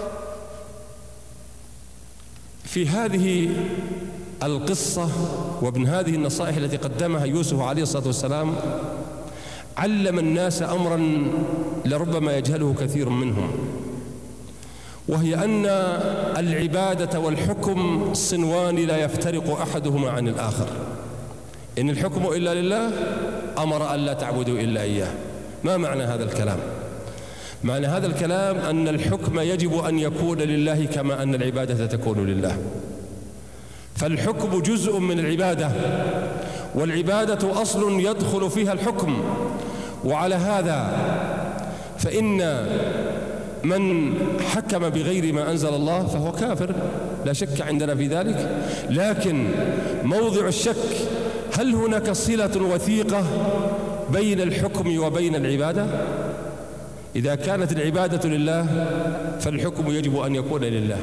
في هذه القصة ومن هذه النصائح التي قدمها يوسف عليه الصلاة والسلام علم الناس أمرا لربما يجهله كثير منهم، وهي أن العبادة والحكم صنوان لا يفترق أحدهما عن الآخر. إن الحكم إلا لله، أمر أن لا تعبدوا إلا إياه. ما معنى هذا الكلام؟ معنى هذا الكلام أن الحكم يجب أن يكون لله كما أن العبادة تكون لله. فالحكم جزء من العبادة، والعبادة أصل يدخل فيها الحكم. وعلى هذا فإن من حكم بغير ما أنزل الله فهو كافر، لا شك عندنا في ذلك. لكن موضع الشك: هل هناك صلة وثيقة بين الحكم وبين العبادة؟ إذا كانت العبادة لله فالحكم يجب أن يكون لله،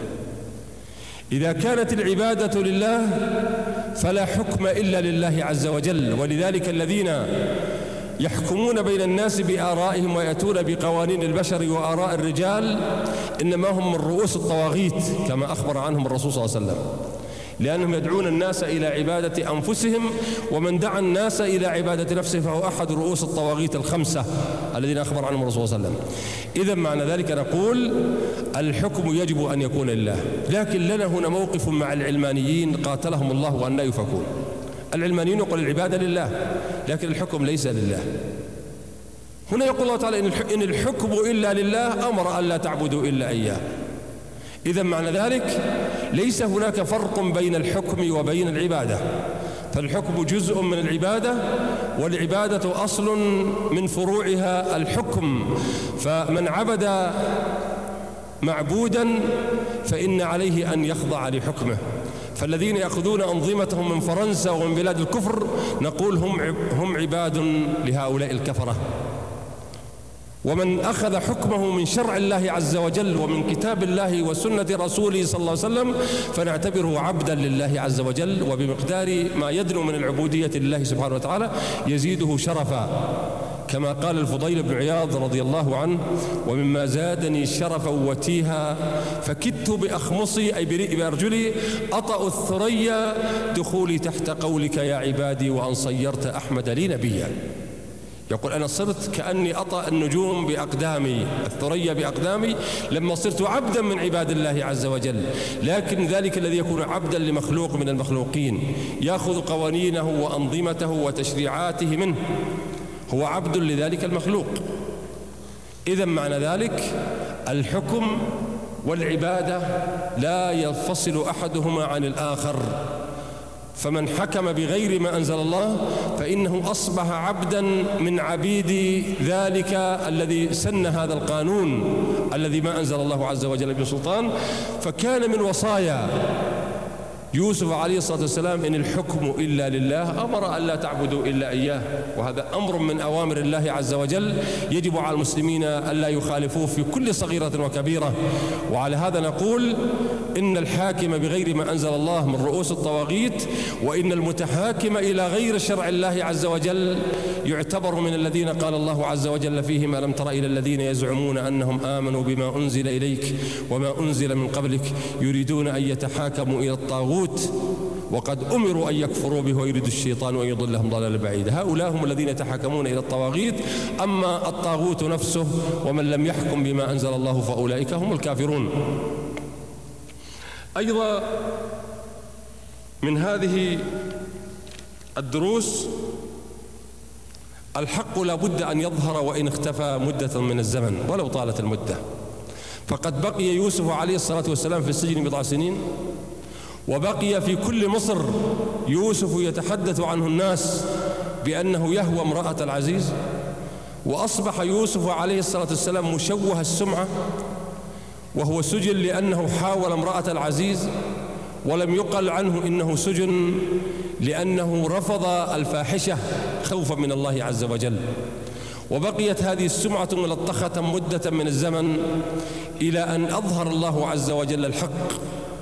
إذا كانت العبادة لله فلا حكم إلا لله عز وجل. ولذلك الذين يحكمون بين الناس بآرائهم ويأتون بقوانين البشر وآراء الرجال إنما هم من رؤوس الطواغيت كما أخبر عنهم الرسول صلى الله عليه وسلم، لأنهم يدعون الناس إلى عبادة أنفسهم، ومن دعا الناس إلى عبادة نفسه فهو أحد رؤوس الطواغيت الخمسة الذين أخبر عنهم الرسول صلى الله عليه وسلم. إذن معنى ذلك نقول الحكم يجب أن يكون لله، لكن لنا هنا موقف مع العلمانيين قاتلهم الله وأن لا يفكون. العلمانيين يقول العبادة لله لكن الحكم ليس لله. هنا يقول الله تعالى إن الحكم إلا لله، أمر أن لا تعبدوا إلا إياه. إذن معنى ذلك ليس هناك فرق بين الحكم وبين العبادة، فالحكم جزء من العبادة والعبادة أصل من فروعها الحكم. فمن عبد معبودا فإن عليه أن يخضع لحكمه. فالذين يأخذون أنظمتهم من فرنسا ومن بلاد الكفر نقول هم هم عباد لهؤلاء الكفرة، ومن أخذ حكمه من شرع الله عز وجل ومن كتاب الله وسنة رسوله صلى الله عليه وسلم فنعتبره عبدا لله عز وجل، وبمقدار ما يدنو من العبودية لله سبحانه وتعالى يزيده شرفا، كما قال الفضيل بن عياض رضي الله عنه: ومما زادني شرفا وتيها فكدت بأخمصي أي بأرجلي أطأ الثريا دخولي تحت قولك يا عبادي وأن صيرت أحمد لي نبيا. يقول أنا صرت كأني أطأ النجوم بأقدامي، الثريا بأقدامي، لما صرت عبدا من عباد الله عز وجل. لكن ذلك الذي يكون عبدا لمخلوق من المخلوقين يأخذ قوانينه وأنظمته وتشريعاته منه هو عبد لذلك المخلوق. إذن معنى ذلك الحكم والعبادة لا ينفصل أحدهما عن الآخر، فمن حكم بغير ما أنزل الله فإنه أصبح عبدا من عبيد ذلك الذي سن هذا القانون الذي ما أنزل الله عز وجل بسلطان. فكان من وصايا يوسف عليه الصلاة والسلام إن الحكم إلا لله، أمر أن لا تعبدوا إلا إياه، وهذا أمر من أوامر الله عز وجل يجب على المسلمين أن لا يخالفوه في كل صغيرة وكبيرة. وعلى هذا نقول إن الحاكم بغير ما أنزل الله من رؤوس الطواغيت، وإن المتحاكم إلى غير شرع الله عز وجل يعتبر من الذين قال الله عز وجل فيهم: ألم تر إلى الذين يزعمون أنهم آمنوا بما أنزل إليك وما أنزل من قبلك يريدون أن يتحاكموا إلى الطاغوت وقد أمروا أن يكفروا به ويريد الشيطان أن يضلهم ضلالا بعيدا. هؤلاء هم الذين يتحاكمون إلى الطواغيت، أما الطاغوت نفسه ومن لم يحكم بما أنزل الله فأولئك هم الكافرون. أيضا من هذه الدروس الحق لا بد أن يظهر وإن اختفى مدة من الزمن ولو طالت المدة. فقد بقي يوسف عليه الصلاة والسلام في السجن بضع سنين، وبقي في كل مصر يوسف يتحدث عنه الناس بأنه يهوى امرأة العزيز، وأصبح يوسف عليه الصلاة والسلام مشوه السمعة، وهو سجن لأنه حاول امرأة العزيز، ولم يقل عنه إنه سجن لأنه رفض الفاحشة خوفا من الله عز وجل. وبقيت هذه السمعة ملطخة مدة من الزمن إلى أن أظهر الله عز وجل الحق،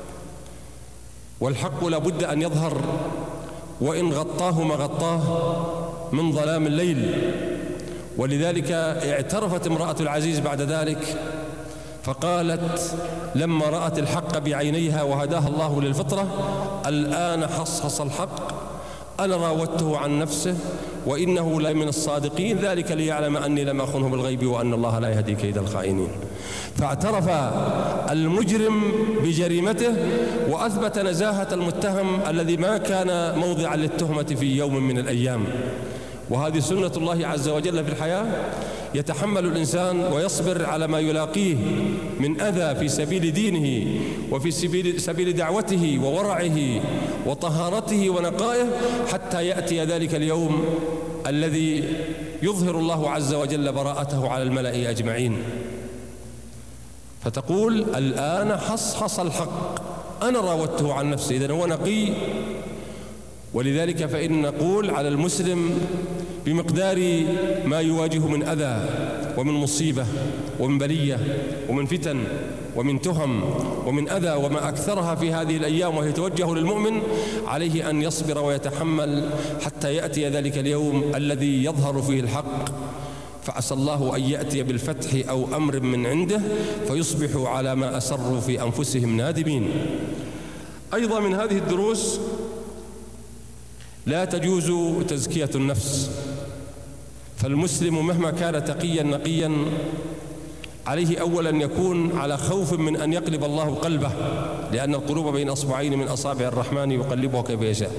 والحق لا بد أن يظهر وإن غطاه ما غطاه من ظلام الليل. ولذلك اعترفت امرأة العزيز بعد ذلك فقالت لما رأت الحق بعينيها وهداها الله للفطرة: الآن حصحص الحق، أنا راودته عن نفسه وإنه لمن الصادقين، ذلك ليعلم أني لم أخنه بالغيب وأن الله لا يهدي كيد الخائنين. فاعترف المجرم بجريمته وأثبت نزاهة المتهم الذي ما كان موضعا للتهمة في يوم من الأيام. وهذه سنة الله عز وجل في الحياة، يتحمل الإنسان ويصبر على ما يلاقيه من أذى في سبيل دينه وفي سبيل, سبيل دعوته وورعه وطهارته ونقائه، حتى يأتي ذلك اليوم الذي يظهر الله عز وجل براءته على الملأ أجمعين. فتقول: الآن حصحص الحق، أنا راودته عن نفسي، إذن هو نقي. ولذلك فإن نقول على المسلم بمقدار ما يواجه من أذى ومن مصيبة ومن بلية ومن فتن ومن تهم ومن أذى وما أكثرها في هذه الأيام وهي توجه للمؤمن، عليه أن يصبر ويتحمل حتى يأتي ذلك اليوم الذي يظهر فيه الحق، فعسى الله أن يأتي بالفتح أو أمر من عنده فيصبحوا على ما أسروا في أنفسهم نادمين. أيضا من هذه الدروس لا تجوز تزكية النفس، فالمسلم مهما كان تقيا نقيا عليه أولا أن يكون على خوف من أن يقلب الله قلبه، لأن القلوب بين أصبعين من أصابع الرحمن يقلبها كيف يشاء.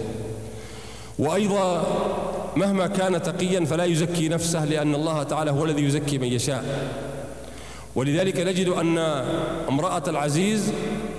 وأيضا مهما كان تقيا فلا يزكي نفسه، لأن الله تعالى هو الذي يزكي من يشاء. ولذلك نجد أن امرأة العزيز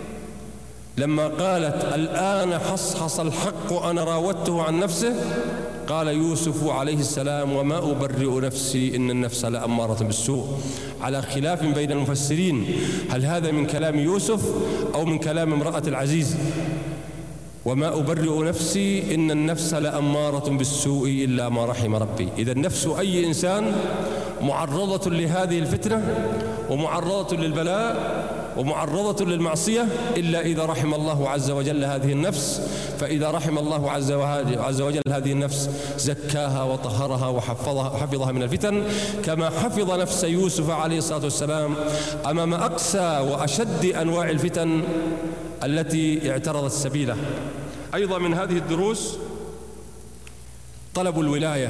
لما قالت الآن حصحص الحق أنا راودته عن نفسه، قال يوسف عليه السلام وما أبرئ نفسي إن النفس لأمارة بالسوء، على خلاف بين المفسرين هل هذا من كلام يوسف أو من كلام امرأة العزيز. وما أبرئ نفسي إن النفس لأمارة بالسوء إلا ما رحم ربي. إذا نفس أي إنسان معرضة لهذه الفتنة ومعرضة للبلاء ومعرضة للمعصية إلا إذا رحم الله عز وجل هذه النفس، فإذا رحم الله عز وجل هذه النفس زكاها وطهرها وحفظها حفظها من الفتن، كما حفظ نفس يوسف عليه الصلاة والسلام أمام أقسى وأشد أنواع الفتن التي اعترضت سبيله. أيضا من هذه الدروس طلب الولاية.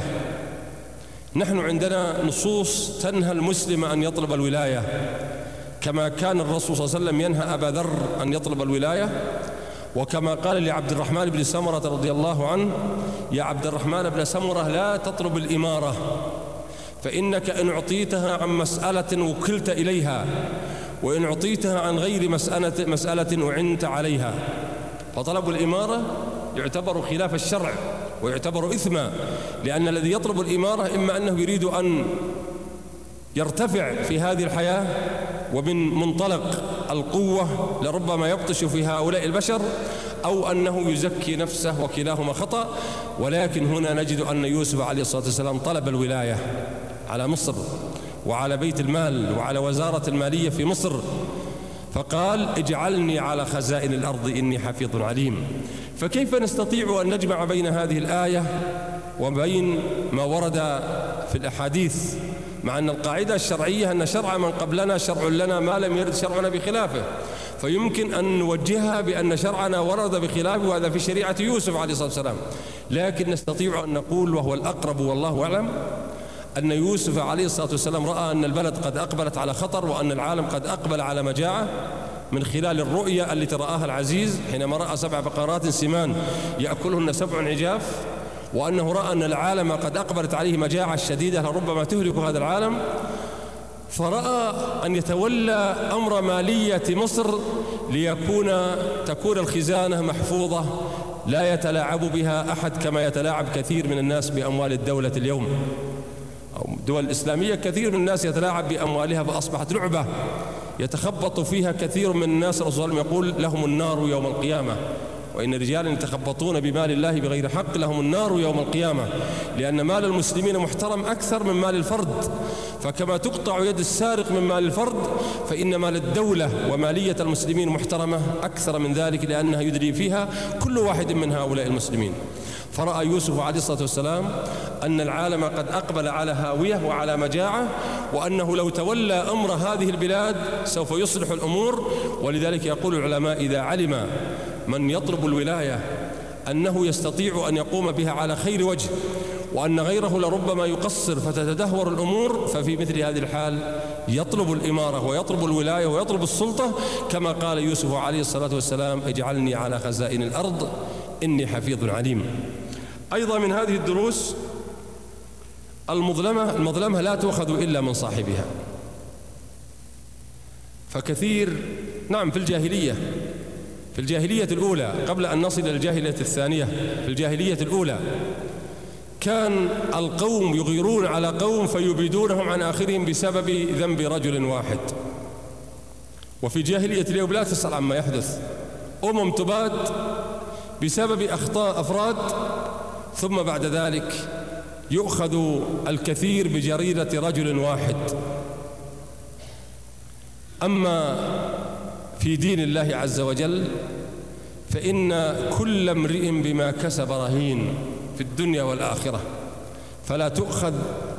نحن عندنا نصوص تنهى المسلم أن يطلب الولاية، كما كان الرسول صلى الله عليه وسلم ينهى أبا ذر أن يطلب الولاية، وكما قال لعبد الرحمن بن سمرة رضي الله عنه يا عبد الرحمن بن سمرة لا تطلب الإمارة فإنك إن أعطيتها عن مسألة وكلت إليها، وإن أعطيتها عن غير مسألة, مسألة أعنت عليها. فطلب الإمارة يعتبر خلاف الشرع ويعتبر إثما، لأن الذي يطلب الإمارة إما أنه يريد أن يرتفع في هذه الحياة ومن منطلق القوة لربما يبطش في هؤلاء البشر، أو أنه يزكي نفسه، وكلاهما خطأ. ولكن هنا نجد أن يوسف عليه الصلاة والسلام طلب الولاية على مصر وعلى بيت المال وعلى وزارة المالية في مصر، فقال اجعلني على خزائن الأرض إني حفيظ عليم. فكيف نستطيع أن نجمع بين هذه الآية وبين ما ورد في الأحاديث، مع أن القاعدة الشرعية أن شرع من قبلنا شرع لنا ما لم يرد شرعنا بخلافه، فيمكن أن نوجهها بأن شرعنا ورد بخلافه، وهذا في شريعة يوسف عليه الصلاة والسلام. لكن نستطيع أن نقول وهو الأقرب والله أعلم أن يوسف عليه الصلاة والسلام رأى أن البلد قد أقبلت على خطر، وأن العالم قد أقبل على مجاعة، من خلال الرؤية التي رآها العزيز حينما رأى سبع بقرات سمان يأكلهن سبع عجاف، وأنه رأى أن العالم قد أقبلت عليه مجاعة شديدة لربما تهلك هذا العالم، فرأى أن يتولى أمر مالية مصر ليكون تكون الخزانة محفوظة لا يتلاعب بها أحد كما يتلاعب كثير من الناس بأموال الدولة اليوم. الدول الإسلامية كثير من الناس يتلاعب بأموالها فأصبحت لعبة يتخبط فيها كثير من الناس. الرسول صلى الله عليه وسلم يقول لهم النار يوم القيامة، وإن رجالا يتخبطون بمال الله بغير حق لهم النار يوم القيامة، لأن مال المسلمين محترم أكثر من مال الفرد. فكما تقطع يد السارق من مال الفرد، فإن مال الدولة ومالية المسلمين محترمة أكثر من ذلك، لأنها يدري فيها كل واحد من هؤلاء المسلمين. فرأى يوسف عليه الصلاة والسلام أن العالم قد أقبل على هاوية وعلى مجاعة، وأنه لو تولى أمر هذه البلاد سوف يصلح الأمور. ولذلك يقول العلماء إذا علم من يطلب الولاية أنه يستطيع أن يقوم بها على خير وجه، وأن غيره لربما يقصر فتتدهور الأمور، ففي مثل هذه الحال يطلب الإمارة ويطلب الولاية ويطلب السلطة، كما قال يوسف عليه الصلاة والسلام اجعلني على خزائن الأرض إني حفيظ عليم. أيضا من هذه الدروس المظلمة المظلمة لا تؤخذ إلا من صاحبها. فكثير نعم في الجاهلية في الجاهلية الأولى قبل أن نصل إلى الجاهلية الثانية، في الجاهلية الأولى كان القوم يغيرون على قوم فيبيدونهم عن آخرهم بسبب ذنب رجل واحد. وفي جاهلية اليوم لا تسأل عما يحدث، أمم تباد بسبب أخطاء أفراد، ثم بعد ذلك يؤخذ الكثير بجريرة رجل واحد. أما في دين الله عز وجل فإن كل امرئ بما كسب رهين في الدنيا والآخرة، فلا تؤخذ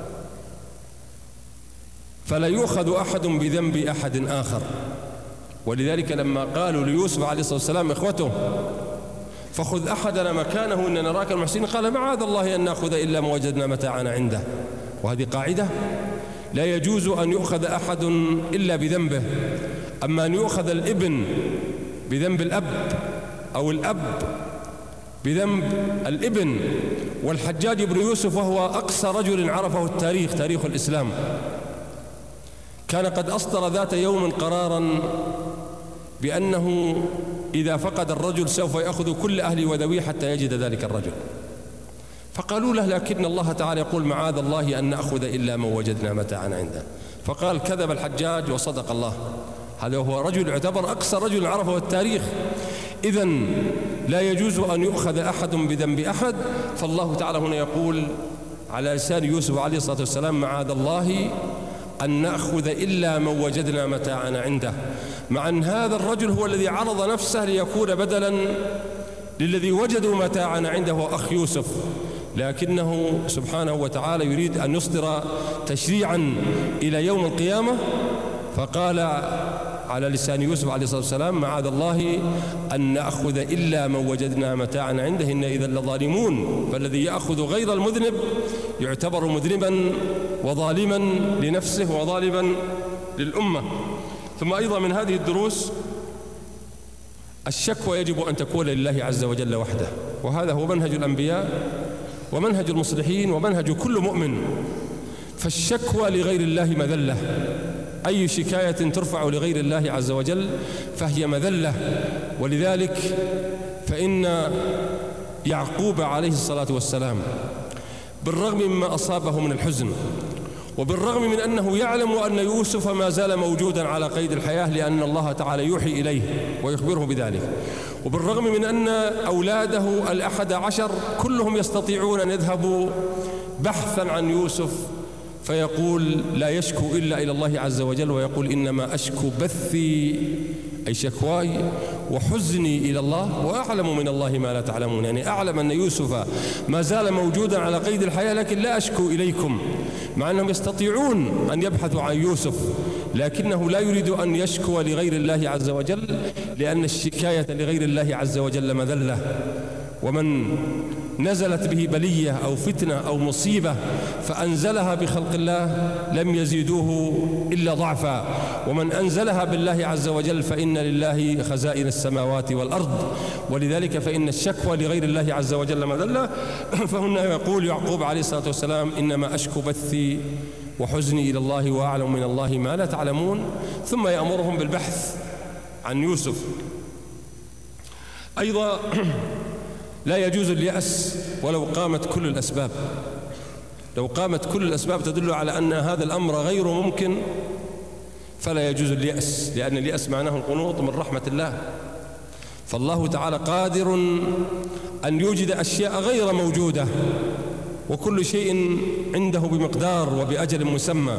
فلا يؤخذ أحد بذنب أحد آخر. ولذلك لما قالوا ليوسف عليه الصلاة والسلام إخوته فخذ أحدنا مكانه إن نراك المحسنين، قال معاذ الله أن نأخذ إلا ما وجدنا متاعنا عنده. وهذه قاعدة، لا يجوز أن يؤخذ أحد إلا بذنبه. أما أن يؤخذ الابن بذنب الأب أو الأب بذنب الابن. والحجاج بن يوسف وهو أقصى رجل عرفه التاريخ، تاريخ الإسلام، كان قد أصدر ذات يوم قرارا بأنه إذا فقد الرجل سوف يأخذ كل أهله وذويه حتى يجد ذلك الرجل. فقالوا له لكن الله تعالى يقول معاذ الله أن نأخذ إلا من وجدنا متاعنا عنده. فقال كذب الحجاج وصدق الله. هذا هو رجل يعتبر أقصى رجل عرفه التاريخ. إذن لا يجوز أن يؤخذ أحد بذنب أحد. فالله تعالى هنا يقول على لسان يوسف عليه الصلاة والسلام معاذ الله أن نأخذ إلا من وجدنا متاعنا عنده، مع أن هذا الرجل هو الذي عرض نفسه ليكون بدلا للذي وجدوا متاعنا عنده أخ يوسف، لكنه سبحانه وتعالى يريد أن يصدر تشريعا إلى يوم القيامة، فقال على لسان يوسف عليه الصلاة والسلام معاذ الله أن نأخذ إلا من وجدنا متاعنا عنده إن إذا لظالمون. فالذي يأخذ غير المذنب يعتبر مذنبا وظالما لنفسه وظالما للأمة. ثم أيضا من هذه الدروس الشكوى يجب أن تكون لله عز وجل وحده، وهذا هو منهج الأنبياء ومنهج المصلحين ومنهج كل مؤمن. فالشكوى لغير الله مذلة، أي شكاية ترفع لغير الله عز وجل فهي مذلة. ولذلك فإن يعقوب عليه الصلاة والسلام بالرغم مما أصابه من الحزن، وبالرغم من أنه يعلم أن يوسف ما زال موجودا على قيد الحياة لأن الله تعالى يوحي إليه ويخبره بذلك، وبالرغم من أن أولاده الأحد عشر كلهم يستطيعون أن يذهبوا بحثا عن يوسف، فيقول لا يشكو إلا إلى الله عز وجل، ويقول إنما أشكو بثي أي شكواي وحزني إلى الله وأعلم من الله ما لا تعلمون. يعني أعلم أن يوسف ما زال موجودا على قيد الحياة لكن لا أشكو إليكم، مع أنهم يستطيعون أن يبحثوا عن يوسف، لكنه لا يريد أن يشكو لغير الله عز وجل، لأن الشكاية لغير الله عز وجل مذلة. ومن نزلت به بلية أو فتنة أو مصيبة فأنزلها بخلق الله لم يزيدوه إلا ضعفا، ومن أنزلها بالله عز وجل فإن لله خزائن السماوات والأرض. ولذلك فإن الشكوى لغير الله عز وجل مذلة. فهنا يقول يعقوب عليه الصلاة والسلام إنما أشكو بثي وحزني إلى الله وأعلم من الله ما لا تعلمون. ثم يأمرهم بالبحث عن يوسف. أيضا لا يجوز اليأس ولو قامت كل الأسباب. لو قامت كل الأسباب تدل على أن هذا الأمر غير ممكن فلا يجوز اليأس، لأن اليأس معناه القنوط من رحمة الله. فالله تعالى قادر أن يوجد أشياء غير موجودة، وكل شيء عنده بمقدار وبأجل مسمى.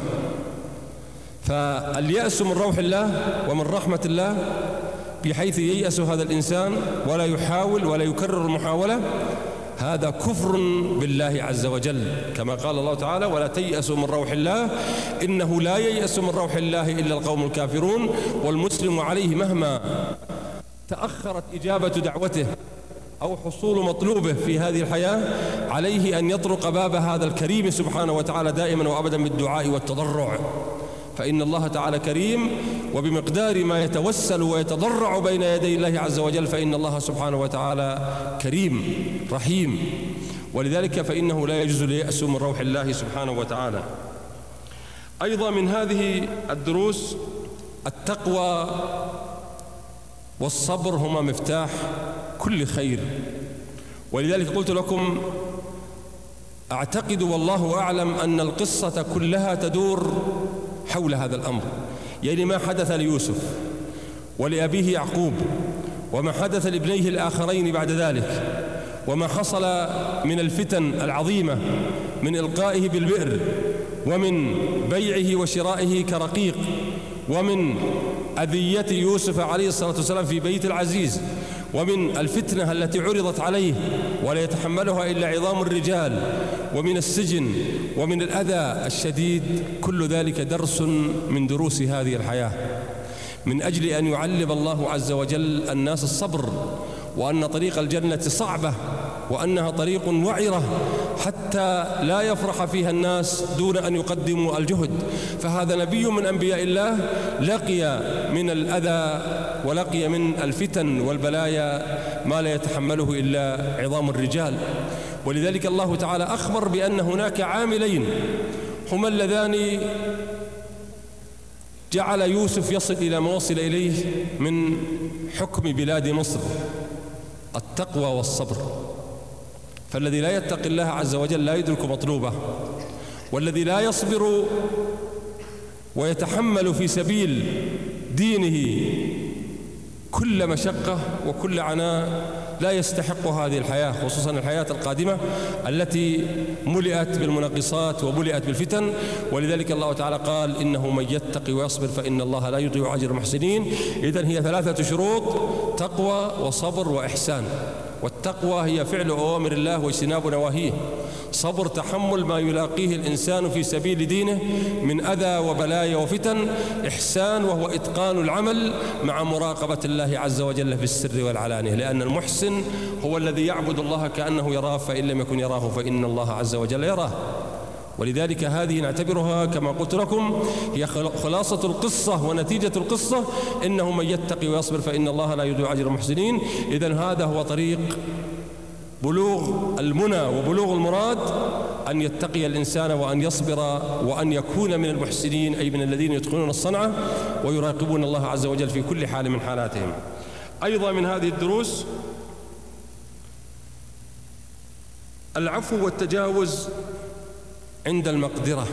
فاليأس من روح الله ومن رحمة الله، بحيث ييأس هذا الإنسان ولا يحاول ولا يكرر المحاولة، هذا كفر بالله عز وجل، كما قال الله تعالى ولا تيأسوا من روح الله إنه لا ييأس من روح الله إلا القوم الكافرون. والمسلم عليه مهما تأخرت إجابة دعوته أو حصول مطلوبه في هذه الحياة عليه أن يطرق باب هذا الكريم سبحانه وتعالى دائما وأبدا بالدعاء والتضرع، فإن الله تعالى كريم، وبمقدار ما يتوسل ويتضرع بين يدي الله عز وجل فإن الله سبحانه وتعالى كريم رحيم. ولذلك فإنه لا يجوز اليأس من روح الله سبحانه وتعالى. أيضا من هذه الدروس التقوى والصبر هما مفتاح كل خير. ولذلك قلت لكم أعتقد والله أعلم أن القصة كلها تدور حول هذا الأمر، يعني ما حدث ليوسف ولأبيه يعقوب، وما حدث لابنيه الآخرين بعد ذلك، وما حصل من الفتن العظيمة من إلقائه بالبئر، ومن بيعه وشرائه كرقيق، ومن أذية يوسف عليه الصلاة والسلام في بيت العزيز، ومن الفتنة التي عرضت عليه ولا يتحملها إلا عظام الرجال، ومن السجن، ومن الأذى الشديد. كل ذلك درس من دروس هذه الحياة، من أجل أن يعلم الله عز وجل الناس الصبر، وأن طريق الجنة صعبة، وأنها طريق وعرة، حتى لا يفرح فيها الناس دون أن يقدموا الجهد. فهذا نبي من أنبياء الله لقي من الأذى ولقي من الفتن والبلايا ما لا يتحمله إلا عظام الرجال. ولذلك الله تعالى أخبر بأن هناك عاملين هما اللذان جعل يوسف يصل إلى ما وصل إليه من حكم بلاد مصر: التقوى والصبر. فالذي لا يتقي الله عز وجل لا يدرك مطلوبه، والذي لا يصبر ويتحمل في سبيل دينه كل مشقة وكل عناء لا يستحق هذه الحياة، خصوصا الحياة القادمة التي ملئت بالمنقصات وملئت بالفتن. ولذلك الله تعالى قال: إنه من يتقي ويصبر فإن الله لا يضيع أجر المحسنين. إذن هي ثلاثة شروط: تقوى وصبر وإحسان. والتقوى هي فعل أوامر الله واجتناب نواهيه، صبر تحمل ما يلاقيه الإنسان في سبيل دينه من أذى وبلايا وفتن، إحسان وهو إتقان العمل مع مراقبة الله عز وجل في السر والعلانية، لأن المحسن هو الذي يعبد الله كأنه يراه، فإن لم يكن يراه فإن الله عز وجل يراه. ولذلك هذه نعتبرها كما قلت لكم هي خلاصة القصة ونتيجة القصة: إنه من يتقي ويصبر فإن الله لا يضيع أجر المحسنين. إذن هذا هو طريق بلوغ المنى وبلوغ المراد، أن يتقي الإنسان وأن يصبر وأن يكون من المحسنين، أي من الذين يتقنون الصنعة ويراقبون الله عز وجل في كل حال من حالاتهم. أيضا من هذه الدروس العفو والتجاوز عند المقدرة.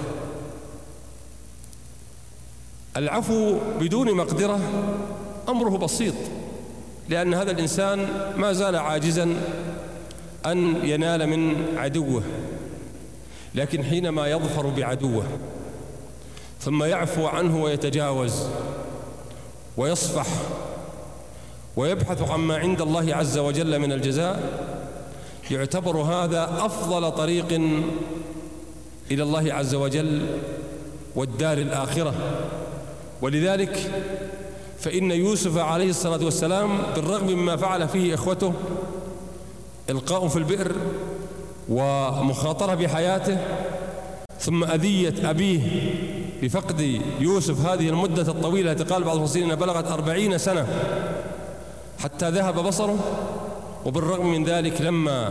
العفو بدون مقدرة أمره بسيط، لأن هذا الإنسان ما زال عاجزا أن ينال من عدوه، لكن حينما يظفر بعدوه ثم يعفو عنه ويتجاوز ويصفح ويبحث عما عند الله عز وجل من الجزاء، يعتبر هذا أفضل طريق إلى الله عز وجل والدار الآخرة. ولذلك فإن يوسف عليه الصلاة والسلام بالرغم مما فعل فيه إخوته، إلقاء في البئر ومخاطرة بحياته، ثم أذية أبيه بفقد يوسف هذه المدة الطويلة التي قال بعض المفسرين أنها بلغت أربعين سنة حتى ذهب بصره، وبالرغم من ذلك لما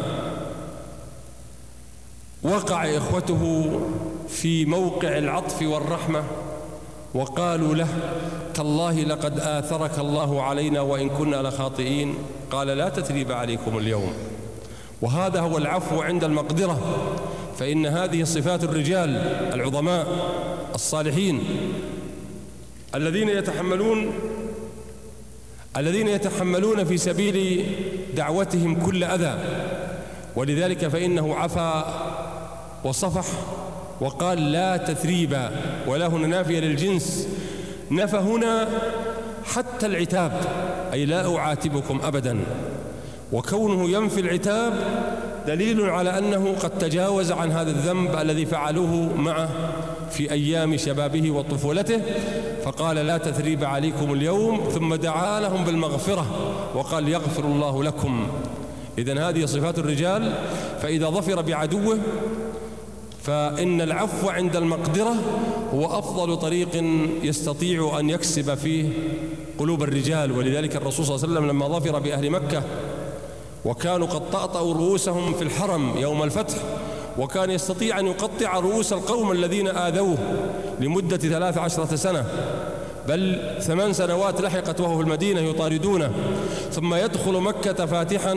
وقع إخوته في موقع العطف والرحمة وقالوا له: تالله لقد آثرك الله علينا وإن كنا لخاطئين، قال: لا تثريب عليكم اليوم. وهذا هو العفو عند المقدرة، فإن هذه صفات الرجال العظماء الصالحين الذين يتحملون الذين يتحملون في سبيل دعوتهم كل أذى. ولذلك فإنه عفا وصفح وقال: لا تثريب، ولا هنا نافية للجنس، نفى هنا حتى العتاب، أي لا أعاتبكم أبدا. وكونه ينفي العتاب دليل على أنه قد تجاوز عن هذا الذنب الذي فعلوه معه في أيام شبابه وطفولته، فقال: لا تثريب عليكم اليوم، ثم دعا لهم بالمغفرة وقال: يغفر الله لكم. إذن هذه صفات الرجال. فإذا ظفر بعدوه فإن العفو عند المقدرة هو أفضل طريق يستطيع أن يكسب فيه قلوب الرجال. ولذلك الرسول صلى الله عليه وسلم لما ظفر بأهل مكة وكانوا قد طأطأوا رؤوسهم في الحرم يوم الفتح، وكان يستطيع أن يقطع رؤوس القوم الذين آذوه لمدة ثلاث عشرة سنة، بل ثمان سنوات لحقت وهو في المدينة يطاردونه، ثم يدخل مكة فاتحا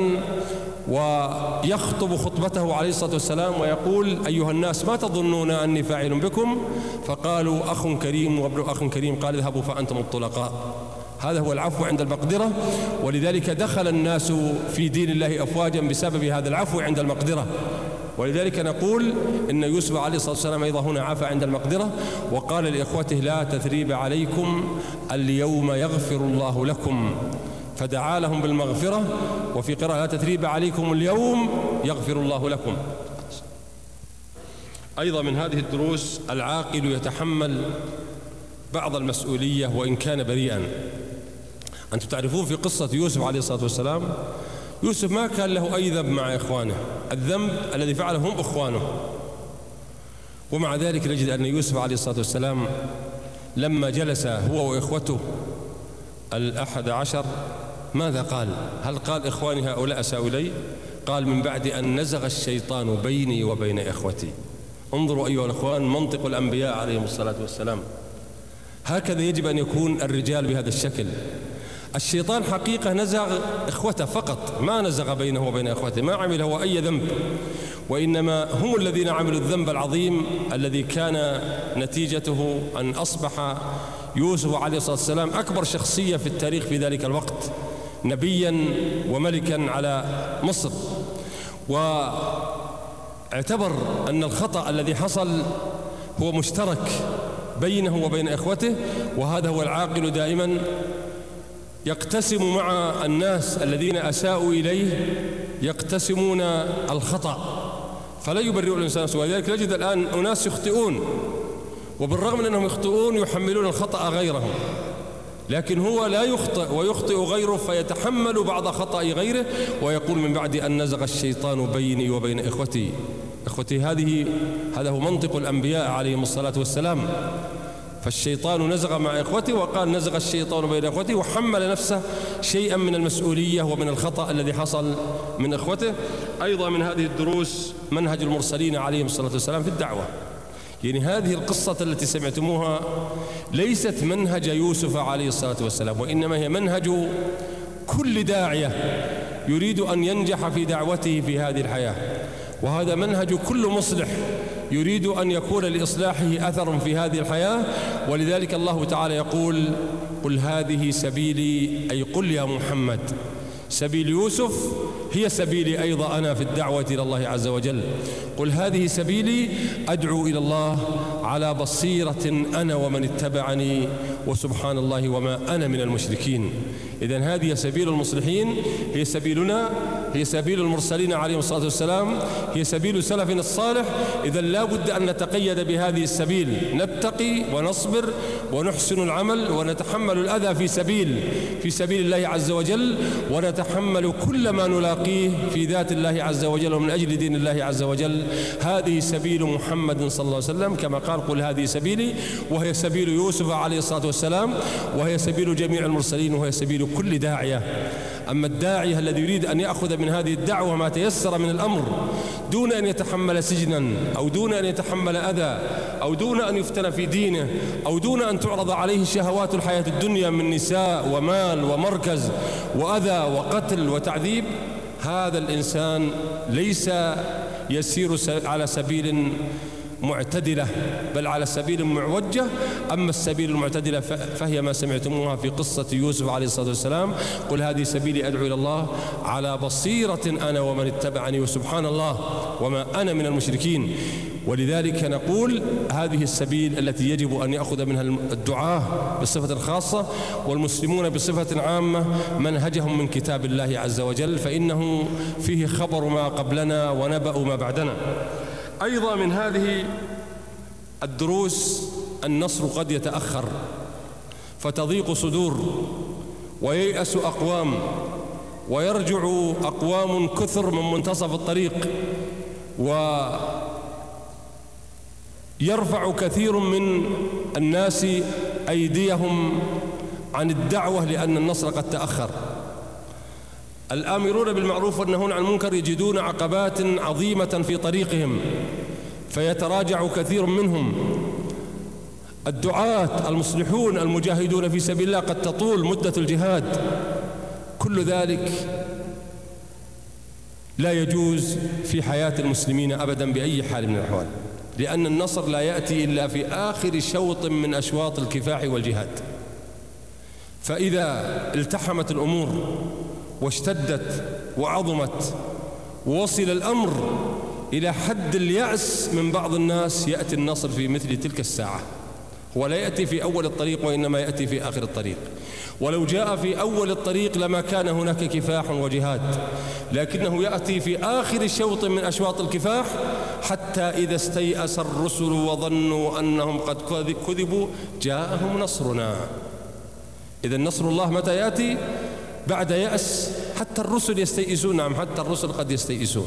ويخطب خطبته عليه الصلاة والسلام ويقول: أيها الناس ما تظنون أني فاعل بكم؟ فقالوا: أخ كريم وابن أخ كريم. قال: اذهبوا فأنتم الطلقاء. هذا هو العفو عند المقدرة. ولذلك دخل الناس في دين الله أفواجا بسبب هذا العفو عند المقدرة. ولذلك نقول إن يوسف عليه الصلاة والسلام أيضا هنا عفى عند المقدرة وقال لإخوته لا تثريب عليكم اليوم يغفر الله لكم، فدعا لهم بالمغفرة، وفي قراءة لا تثريب عليكم اليوم يغفر الله لكم. أيضا من هذه الدروس العاقل يتحمل بعض المسؤولية وإن كان بريئا. أنتم تعرفون في قصة يوسف عليه الصلاة والسلام، يوسف ما كان له أي ذنب مع إخوانه، الذنب الذي فعله هم إخوانه، ومع ذلك نجد أن يوسف عليه الصلاة والسلام لما جلس هو وإخوته الأحد عشر ماذا قال؟ هل قال إخواني هؤلاء أساءوا إلي؟ قال من بعد أن نزغ الشيطان بيني وبين إخوتي. انظروا أيها الأخوان منطق الأنبياء عليهم الصلاة والسلام، هكذا يجب أن يكون الرجال بهذا الشكل. الشيطان حقيقة نزغ إخوته فقط، ما نزغ بينه وبين إخوته، ما عمل هو أي ذنب، وإنما هم الذين عملوا الذنب العظيم الذي كان نتيجته أن أصبح يوسف عليه الصلاة والسلام أكبر شخصية في التاريخ في ذلك الوقت، نبيا وملكا على مصر. واعتبر أن الخطأ الذي حصل هو مشترك بينه وبين إخوته، وهذا هو العاقل دائما، يقتسم مع الناس الذين أساءوا إليه، يقتسمون الخطأ فلا يبرئ الإنسان سوى ذلك. نجد الآن أناس يخطئون، وبالرغم من أنهم يخطئون يحملون الخطأ غيرهم، لكن هو لا يخطئ ويخطئ غيره فيتحمل بعض خطأ غيره ويقول من بعد أن نزغ الشيطان بيني وبين إخوتي. إخوتي هذه هذا هو منطق الأنبياء عليهم الصلاة والسلام، فالشيطان نزغ مع إخوته وقال نزغ الشيطان بين إخوته، وحمل نفسه شيئا من المسؤولية ومن الخطأ الذي حصل من إخوته. أيضا من هذه الدروس منهج المرسلين عليهم الصلاة والسلام في الدعوة، يعني هذه القصة التي سمعتموها ليست منهج يوسف عليه الصلاة والسلام، وإنما هي منهج كل داعية يريد أن ينجح في دعوته في هذه الحياة، وهذا منهج كل مصلح يريد أن يكون لإصلاحه أثر في هذه الحياة. ولذلك الله تعالى يقول قل هذه سبيلي، أي قل يا محمد سبيل يوسف هي سبيلي أيضا أنا في الدعوة إلى الله عز وجل. قل هذه سبيلي أدعو إلى الله على بصيرة أنا ومن اتبعني وسبحان الله وما أنا من المشركين. إذن هذه سبيل المصلحين، هي سبيلنا، هي سبيل المرسلين عليهم الصلاة والسلام، هي سبيل سلفنا الصالح. إذن لا بد أن نتقيد بهذه السبيل، نتقي ونصبر ونحسن العمل ونتحمل الأذى في سبيل في سبيل الله عز وجل، ونتحمل كل ما نلاقيه في ذات الله عز وجل ومن أجل دين الله عز وجل. هذه سبيل محمد صلى الله عليه وسلم كما قال قل هذه سبيلي، وهي سبيل يوسف عليه الصلاة والسلام، وهي سبيل جميع المرسلين، وهي سبيل كل داعية. أما الداعية الذي يريد أن يأخذ من هذه الدعوة ما تيسر من الأمر دون أن يتحمل سجنا أو دون أن يتحمل أذى أو دون أن يفتن في دينه أو دون أن تعرض عليه شهوات الحياة الدنيا من نساء ومال ومركز وأذى وقتل وتعذيب، هذا الإنسان ليس يسير على سبيل معتدلة بل على سبيل معوجة. أما السبيل المعتدلة فهي ما سمعتموها في قصة يوسف عليه الصلاة والسلام، قل هذه سبيلي أدعو إلى الله على بصيرة أنا ومن اتبعني وسبحان الله وما أنا من المشركين. ولذلك نقول هذه السبيل التي يجب أن يأخذ منها الدعاة بصفة خاصة والمسلمون بصفة عامة منهجهم من كتاب الله عز وجل، فإنه فيه خبر ما قبلنا ونبأ ما بعدنا. أيضا من هذه الدروس النصر قد يتأخر فتضيق صدور وييأس أقوام ويرجع أقوام كثر من منتصف الطريق، ويرفع كثير من الناس أيديهم عن الدعوة لأن النصر قد تأخر. الآمرون بالمعروف والنهون عن المنكر يجدون عقبات عظيمة في طريقهم فيتراجع كثير منهم. الدعاة المصلحون المجاهدون في سبيل الله قد تطول مدة الجهاد. كل ذلك لا يجوز في حياة المسلمين أبدا بأي حال من الأحوال، لأن النصر لا يأتي إلا في آخر شوط من أشواط الكفاح والجهاد. فإذا التحمت الأمور واشتدت وعظمت ووصل الأمر إلى حد اليأس من بعض الناس يأتي النصر في مثل تلك الساعة. هو لا يأتي في أول الطريق وإنما يأتي في آخر الطريق. ولو جاء في أول الطريق لما كان هناك كفاح وجهاد، لكنه يأتي في آخر شوط من أشواط الكفاح حتى إذا استيأس الرسل وظنوا أنهم قد كذبوا جاءهم نصرنا. إذا نصر الله متى يأتي؟ بعد يأس. حتى الرسل يستيئسون، نعم حتى الرسل قد يستيئسون.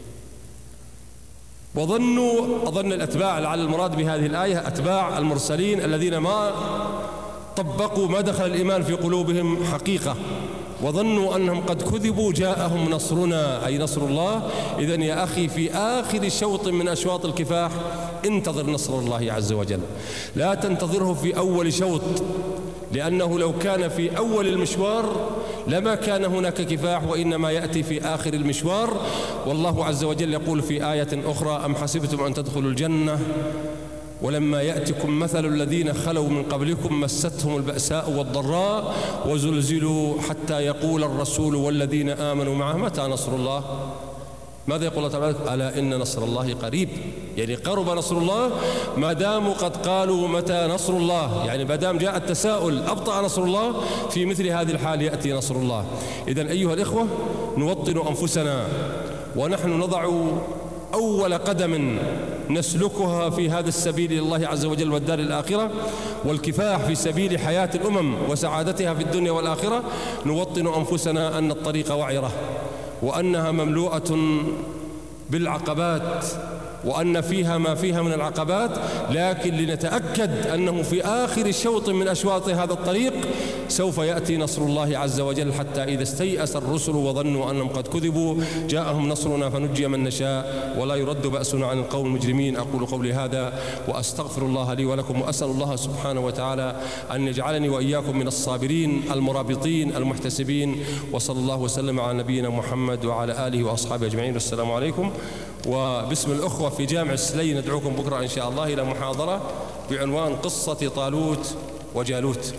وظنوا، أظن الأتباع، لعل المراد بهذه الآية أتباع المرسلين الذين ما طبقوا ما دخل الإيمان في قلوبهم حقيقة، وظنوا أنهم قد كذبوا جاءهم نصرنا، أي نصر الله. إذن يا أخي في آخر شوط من أشواط الكفاح انتظر نصر الله عز وجل، لا تنتظره في أول شوط، لأنه لو كان في أول المشوار لما كان هناك كفاح، وإنما يأتي في آخر المشوار. والله عز وجل يقول في آية أخرى: أم حسبتم أن تدخلوا الجنة ولما يأتكم مثل الذين خلوا من قبلكم مستهم البأساء والضراء وزلزلوا حتى يقول الرسول والذين آمنوا معه متى نصر الله. ماذا يقول الله تعالى؟ ألا إن نصر الله قريب، يعني قرب نصر الله. ما داموا قد قالوا متى نصر الله، يعني ما دام جاء التساؤل أبطأ نصر الله، في مثل هذه الحال يأتي نصر الله. إذن أيها الإخوة نوطن أنفسنا ونحن نضع أول قدم نسلكها في هذا السبيل لله عز وجل والدار الآخرة والكفاح في سبيل حياة الأمم وسعادتها في الدنيا والآخرة، نوطن أنفسنا أن الطريق وعرة، وأنها مملوءة بالعقبات، وأن فيها ما فيها من العقبات، لكن لنتأكد أنه في آخر شوط من أشواط هذا الطريق سوف يأتي نصر الله عز وجل، حتى إذا استيأس الرسل وظنوا أنهم قد كذبوا جاءهم نصرنا فنجي من نشاء ولا يرد بأسنا عن القوم المجرمين. أقول قولي هذا وأستغفر الله لي ولكم، وأسأل الله سبحانه وتعالى أن يجعلني وإياكم من الصابرين المرابطين المحتسبين. وصلى الله وسلم على نبينا محمد وعلى آله وأصحابه أجمعين. والسلام عليكم. وباسم الأخوة في جامع السلي ندعوكم بكرة إن شاء الله إلى محاضرة بعنوان قصة طالوت وجالوت.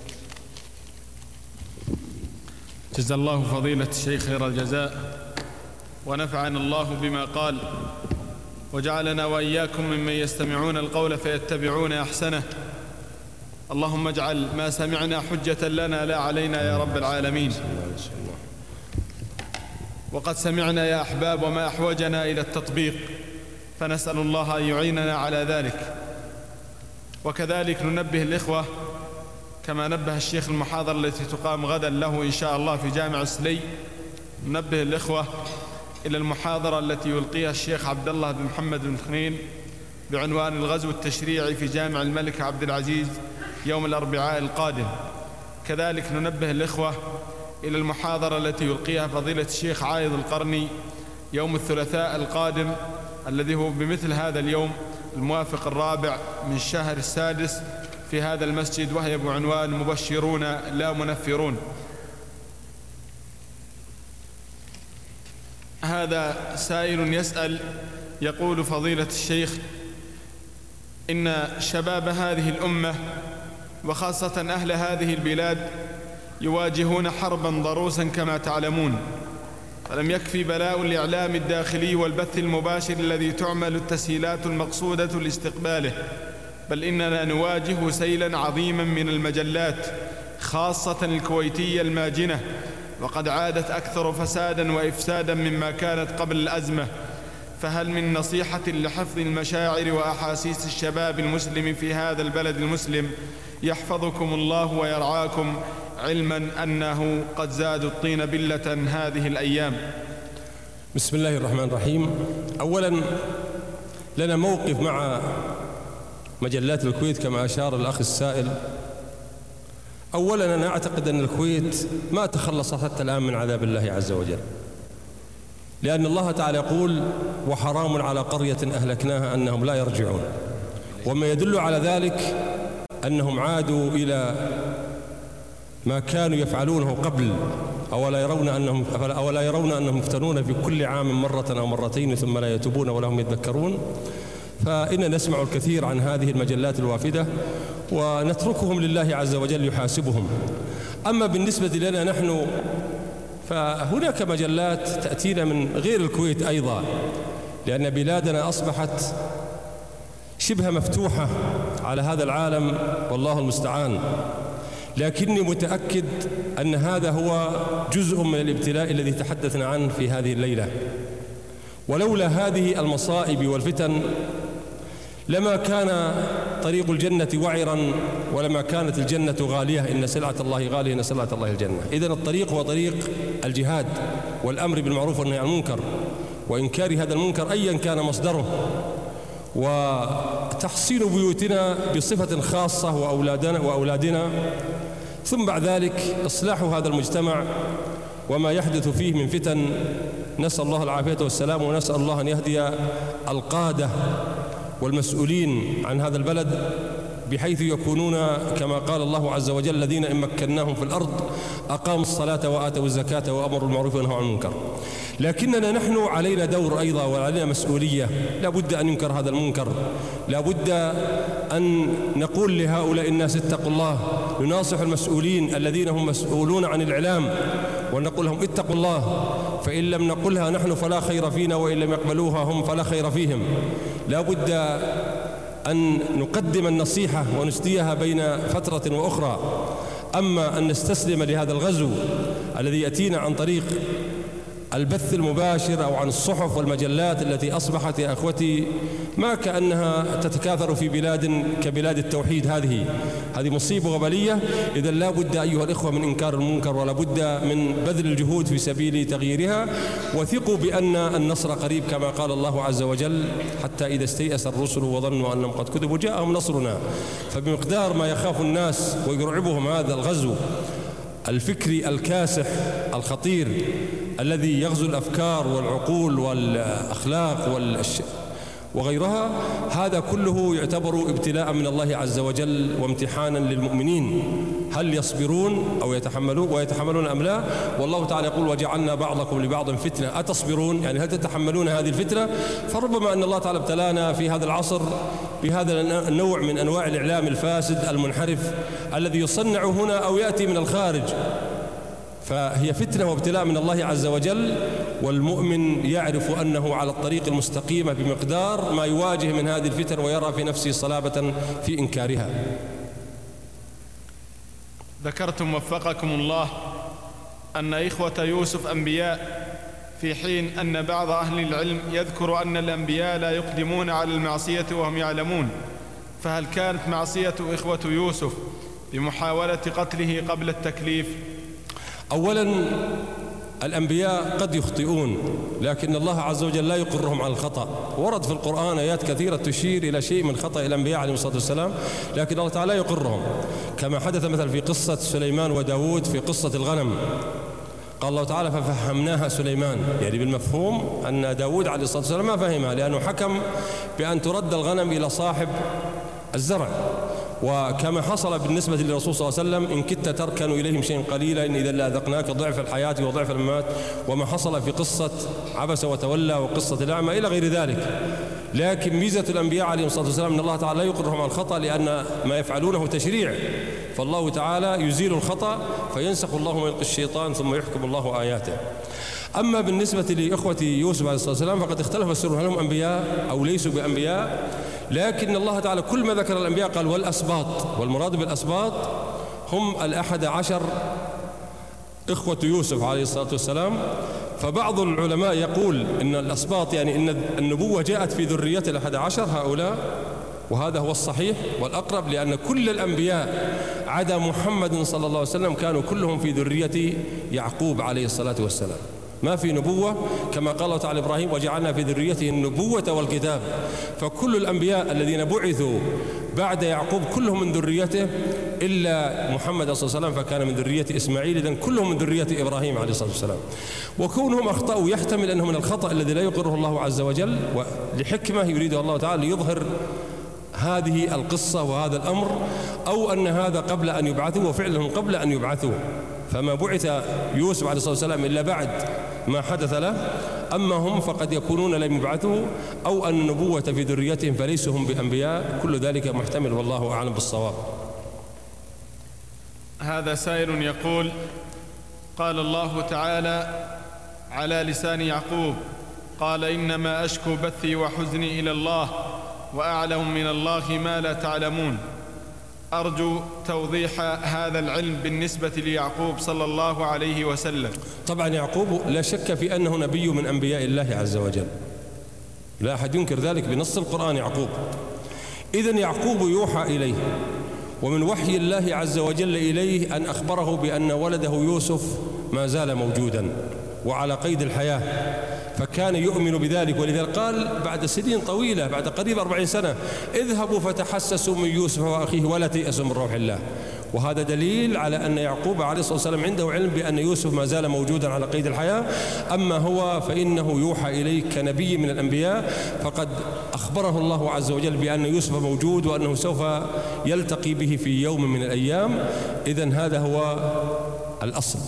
جزا الله فضيلة الشيخ خير الجزاء، ونفعنا الله بما قال، وجعلنا وإياكم ممن يستمعون القول فيتبعون أحسنه. اللهم اجعل ما سمعنا حجة لنا لا علينا يا رب العالمين. وقد سمعنا يا أحباب وما أحوجنا إلى التطبيق، فنسأل الله أن يعيننا على ذلك. وكذلك ننبه الإخوة كما نبه الشيخ المحاضرة التي تقام غدا له إن شاء الله في جامع السلي، ننبه الإخوة إلى المحاضرة التي يلقيها الشيخ عبد الله بن محمد بن خنين بعنوان الغزو التشريعي في جامع الملك عبد العزيز يوم الأربعاء القادم. كذلك ننبه الإخوة إلى المحاضرة التي يلقيها فضيلة الشيخ عايض القرني يوم الثلاثاء القادم الذي هو بمثل هذا اليوم الموافق الرابع من الشهر السادس في هذا المسجد، وهي بعنوان مبشرون لا منفرون. هذا سائل يسأل يقول: فضيلة الشيخ، إن شباب هذه الأمة وخاصة أهل هذه البلاد يواجهون حربا ضروسا كما تعلمون، فلم يكفي بلاء الإعلام الداخلي والبث المباشر الذي تعمل التسهيلات المقصودة لاستقباله، بل إننا نواجه سيلا عظيما من المجلات خاصة الكويتية الماجنة، وقد عادت أكثر فسادا وإفسادا مما كانت قبل الأزمة. فهل من نصيحة لحفظ المشاعر وأحاسيس الشباب المسلم في هذا البلد المسلم يحفظكم الله ويرعاكم، علما أنه قد زادوا الطين بلة هذه الأيام؟ بسم الله الرحمن الرحيم. أولا لنا موقف مع مجلات الكويت كما أشار الأخ السائل. أولا أنا أعتقد أن الكويت ما تخلصت حتى الآن من عذاب الله عز وجل، لأن الله تعالى يقول: وحرام على قرية أهلكناها أنهم لا يرجعون. وما يدل على ذلك أنهم عادوا إلى ما كانوا يفعلونه قبل. أولا يرون أنهم أولا يرون أنهم يفتنون في كل عام مرة أو مرتين ثم لا يتوبون ولا هم يتذكرون. فإننا نسمع الكثير عن هذه المجلات الوافدة ونتركهم لله عز وجل يحاسبهم. أما بالنسبة لنا نحن فهناك مجلات تأتينا من غير الكويت أيضا، لأن بلادنا أصبحت شبه مفتوحة على هذا العالم والله المستعان، لكني متأكد أن هذا هو جزء من الابتلاء الذي تحدثنا عنه في هذه الليلة. ولولا هذه المصائب والفتن لما كان طريق الجنة وعرا ولما كانت الجنة غالية. إن سلعة الله غالية، إن سلعة الله الجنة. إذن الطريق هو طريق الجهاد والأمر بالمعروف والنهي عن المنكر وإنكار هذا المنكر أيا كان مصدره، وتحصين بيوتنا بصفة خاصة وأولادنا, وأولادنا ثم بعد ذلك إصلاح هذا المجتمع وما يحدث فيه من فتن. نسأل الله العافية والسلام، ونسأل الله أن يهدي القادة والمسؤولين عن هذا البلد بحيث يكونون كما قال الله عز وجل: الذين إن مكناهم في الأرض أقاموا الصلاة وآتوا الزكاة وأمروا بالمعروف ونهوا عن المنكر. لكننا نحن علينا دور أيضا وعلينا مسؤولية، لا بد أن ينكر هذا المنكر، لا بد أن نقول لهؤلاء الناس اتقوا الله، نناصح المسؤولين الذين هم مسؤولون عن الإعلام ونقول لهم اتقوا الله، فإن لم نقلها نحن فلا خير فينا، وإن لم يقبلوها هم فلا خير فيهم. لا بد أن نقدم النصيحة ونسديها بين فترة وأخرى. أما أن نستسلم لهذا الغزو الذي يأتينا عن طريق البث المباشر أو عن الصحف والمجلات التي أصبحت يا أخوتي ما كأنها تتكاثر في بلاد كبلاد التوحيد، هذه هذه مصيبة وبلية. إذا لا بد أيها الإخوة من إنكار المنكر، ولا بد من بذل الجهود في سبيل تغييرها، وثقوا بأن النصر قريب كما قال الله عز وجل: حتى إذا استيأس الرسل وظنوا أنهم قد كذبوا جاءهم نصرنا. فبمقدار ما يخاف الناس ويرعبهم هذا الغزو الفكري الكاسح الخطير الذي يغزو الأفكار والعقول والأخلاق والأش... وغيرها، هذا كله يعتبر ابتلاء من الله عز وجل وامتحانا للمؤمنين، هل يصبرون أو يتحملون ويتحملون أم لا؟ والله تعالى يقول: وجعلنا بعضكم لبعض فتنة أتصبرون، يعني هل تتحملون هذه الفتنة؟ فربما أن الله تعالى ابتلانا في هذا العصر بهذا النوع من أنواع الإعلام الفاسد المنحرف الذي يصنع هنا أو يأتي من الخارج، فهي فتنة وابتلاء من الله عز وجل، والمؤمن يعرف أنه على الطريق المستقيم بمقدار ما يواجه من هذه الفتن ويرى في نفسه صلابة في إنكارها. ذكرتم وفقكم الله أن إخوة يوسف أنبياء، في حين أن بعض أهل العلم يذكر أن الأنبياء لا يقدمون على المعصية وهم يعلمون، فهل كانت معصية إخوة يوسف بمحاولة قتله قبل التكليف؟ أولا الأنبياء قد يخطئون، لكن الله عز وجل لا يقرهم على الخطأ. ورد في القرآن آيات كثيرة تشير إلى شيء من خطأ الأنبياء عليهم الصلاة والسلام، لكن الله تعالى يقرهم، كما حدث مثلا في قصة سليمان وداود في قصة الغنم. قال الله تعالى: ففهمناها سليمان، يعني بالمفهوم أن داود عليه الصلاة والسلام ما فهمها، لأنه حكم بأن ترد الغنم إلى صاحب الزرع. وكما حصل بالنسبة للرسول صلى الله عليه وسلم: إن كدت تركن إليهم شيئا قليلا إن إذا لأذقناك ضعف الحياة وضعف الممات، وما حصل في قصة عبس وتولى وقصة الأعمى إلى غير ذلك. لكن ميزة الأنبياء عليهم الصلاة والسلام أن الله تعالى لا يقرهم على الخطأ، لأن ما يفعلونه تشريع، فالله تعالى يزيل الخطأ فينسخ الله ما يلقي الشيطان ثم يحكم الله آياته. أما بالنسبة لإخوة يوسف عليه الصلاة والسلام فقد اختلف السر، هل هم أنبياء أو ليسوا بأنبياء؟ لكن الله تعالى كل ما ذكر الأنبياء قال والأسباط، والمراد بالأسباط هم الأحد عشر إخوة يوسف عليه الصلاة والسلام. فبعض العلماء يقول إن الأسباط يعني إن النبوة جاءت في ذرية الأحد عشر هؤلاء، وهذا هو الصحيح والأقرب، لأن كل الأنبياء عدا محمد صلى الله عليه وسلم كانوا كلهم في ذرية يعقوب عليه الصلاة والسلام، ما في نبوة، كما قال الله تعالى إبراهيم: وجعلنا في ذريته النبوة والكتاب. فكل الأنبياء الذين بعثوا بعد يعقوب كلهم من ذريته إلا محمد صلى الله عليه وسلم فكان من ذرية إسماعيل، إذن كلهم من ذرية إبراهيم عليه الصلاة والسلام. وكونهم أخطأوا يحتمل أنه من الخطأ الذي لا يقره الله عز وجل، ولحكمة يريدها الله تعالى ليظهر هذه القصة وهذا الأمر، أو أن هذا قبل أن يبعثوا، وفعلهم قبل أن يبعثوا، فما بعث يوسف عليه الصلاة والسلام إلا بعد ما حدث له. أما هم فقد يكونون لم يبعثوا، أو أن النبوة في ذريتهم فليسوا هم بأنبياء، كل ذلك محتمل والله أعلم بالصواب. هذا سائل يقول: قال الله تعالى على لسان يعقوب: قال: إنما أشكو بثي وحزني إلى الله وأعلم من الله ما لا تعلمون. أرجو توضيح هذا العلم بالنسبة ليعقوب صلى الله عليه وسلم. طبعا يعقوب لا شك في أنه نبي من أنبياء الله عز وجل، لا أحد ينكر ذلك بنص القرآن. يعقوب إذن يعقوب يوحى إليه، ومن وحي الله عز وجل إليه أن أخبره بأن ولده يوسف ما زال موجودا وعلى قيد الحياة، فكان يؤمن بذلك. ولذلك قال بعد سنين طويلة، بعد قريب أربعين سنة: اذهبوا فتحسسوا من يوسف وأخيه ولا تيأسوا من روح الله. وهذا دليل على أن يعقوب عليه الصلاة والسلام عنده علم بأن يوسف ما زال موجودا على قيد الحياة. أما هو فإنه يوحى إليه كنبي من الأنبياء، فقد أخبره الله عز وجل بأن يوسف موجود وأنه سوف يلتقي به في يوم من الأيام. إذن هذا هو الأصل.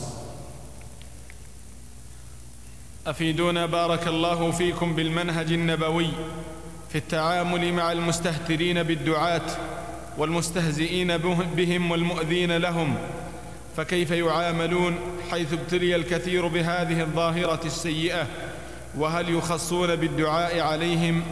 أفيدونا بارك الله فيكم بالمنهج النبوي في التعامل مع المستهترين بالدعاة والمستهزئين بهم والمؤذين لهم، فكيف يعاملون حيث ابتلي الكثير بهذه الظاهرة السيئة؟ وهل يخصون بالدعاء عليهم؟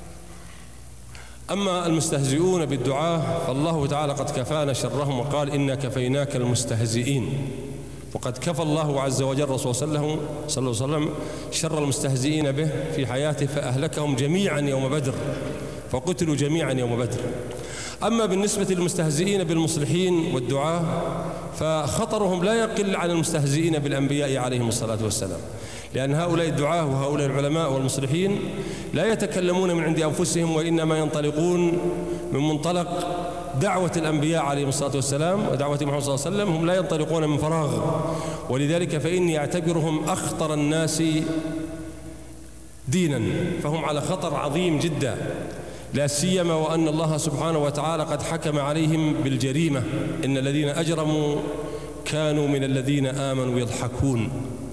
أما المستهزئون بالدعاة فالله تعالى قد كفانا شرهم وقال: إنا كفيناك المستهزئين. وقد كفى الله عز وجل رسول صلى الله عليه وسلم شر المستهزئين به في حياته، فأهلكهم جميعا يوم بدر، فقتلوا جميعا يوم بدر. أما بالنسبة للمستهزئين بالمصلحين والدعاة فخطرهم لا يقل عن المستهزئين بالأنبياء عليهم الصلاة والسلام، لأن هؤلاء الدعاة وهؤلاء العلماء والمصلحين لا يتكلمون من عند أنفسهم، وإنما ينطلقون من منطلق دعوة الأنبياء عليهم الصلاة والسلام ودعوة محمد صلى الله عليه وسلم. هم لا ينطلقون من فراغ، ولذلك فإني أعتبرهم أخطر الناس دينا، فهم على خطر عظيم جدا، لا سيما وأن الله سبحانه وتعالى قد حكم عليهم بالجريمة: إن الذين أجرموا كانوا من الذين آمنوا يضحكون.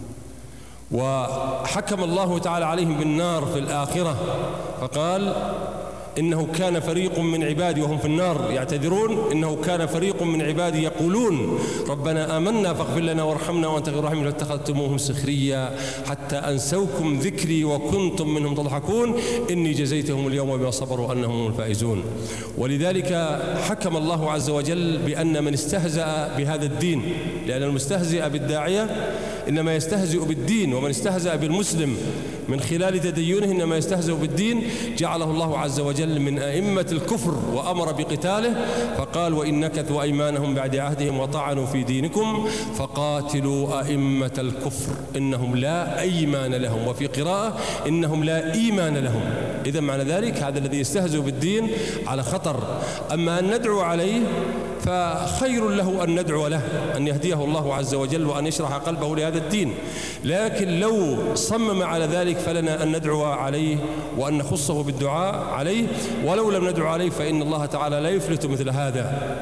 وحكم الله تعالى عليهم بالنار في الآخرة، فقال: إنه كان فريق من عبادي وهم في النار يعتذرون، إنه كان فريق من عبادي يقولون ربنا آمنا فاغفر لنا وارحمنا وأنت خير الراحمين فاتخذتموهم سخريا حتى أنسوكم ذكري وكنتم منهم تضحكون إني جزيتهم اليوم بما صبروا أنهم هم الفائزون. ولذلك حكم الله عز وجل بأن من استهزأ بهذا الدين، لأن المستهزئ بالداعية إنما يستهزئ بالدين، ومن استهزأ بالمسلم من خلال تدينه إنما يستهزئ بالدين، جعله الله عز وجل من أئمة الكفر وأمر بقتاله، فقال: وإن نكثوا أيمانهم بعد عهدهم وطعنوا في دينكم فقاتلوا أئمة الكفر إنهم لا أيمان لهم، وفي قراءة إنهم لا إيمان لهم. إذا معنى ذلك هذا الذي يستهزئ بالدين على خطر. أما أن ندعو عليه فخير له أن ندعو له أن يهديه الله عز وجل وأن يشرح قلبه لهذا الدين، لكن لو صمم على ذلك فلنا أن ندعو عليه وأن نخصه بالدعاء عليه، ولو لم ندعو عليه فإن الله تعالى لا يفلت مثل هذا.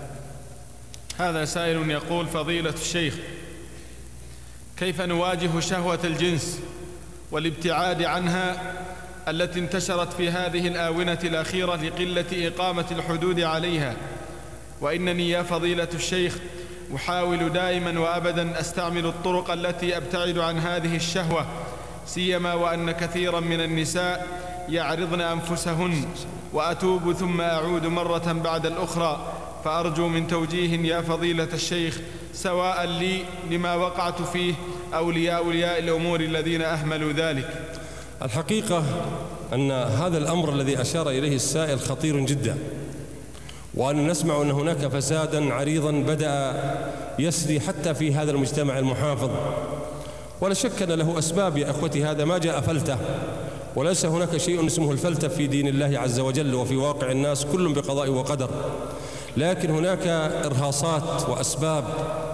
هذا سائل يقول: فضيلة الشيخ، كيف نواجه شهوة الجنس والابتعاد عنها التي انتشرت في هذه الآونة الأخيرة لقلة إقامة الحدود عليها؟ وإنني يا فضيلة الشيخ أحاول دائما وأبدا أستعمل الطرق التي أبتعد عن هذه الشهوة، سيما وأن كثيرا من النساء يعرضن أنفسهن، وأتوب ثم أعود مرة بعد الأخرى، فأرجو من توجيه يا فضيلة الشيخ سواء لي لما وقعت فيه أو لأولياء الأمور الذين أهملوا ذلك. الحقيقة أن هذا الأمر الذي أشار إليه السائل خطير جدا، وأن نسمع أن هناك فسادا عريضا بدأ يسري حتى في هذا المجتمع المحافظ، ولا شك أن له أسباب يا أخوتي. هذا ما جاء فلتة، وليس هناك شيء اسمه الفلتة في دين الله عز وجل وفي واقع الناس، كل بقضاء وقدر، لكن هناك إرهاصات وأسباب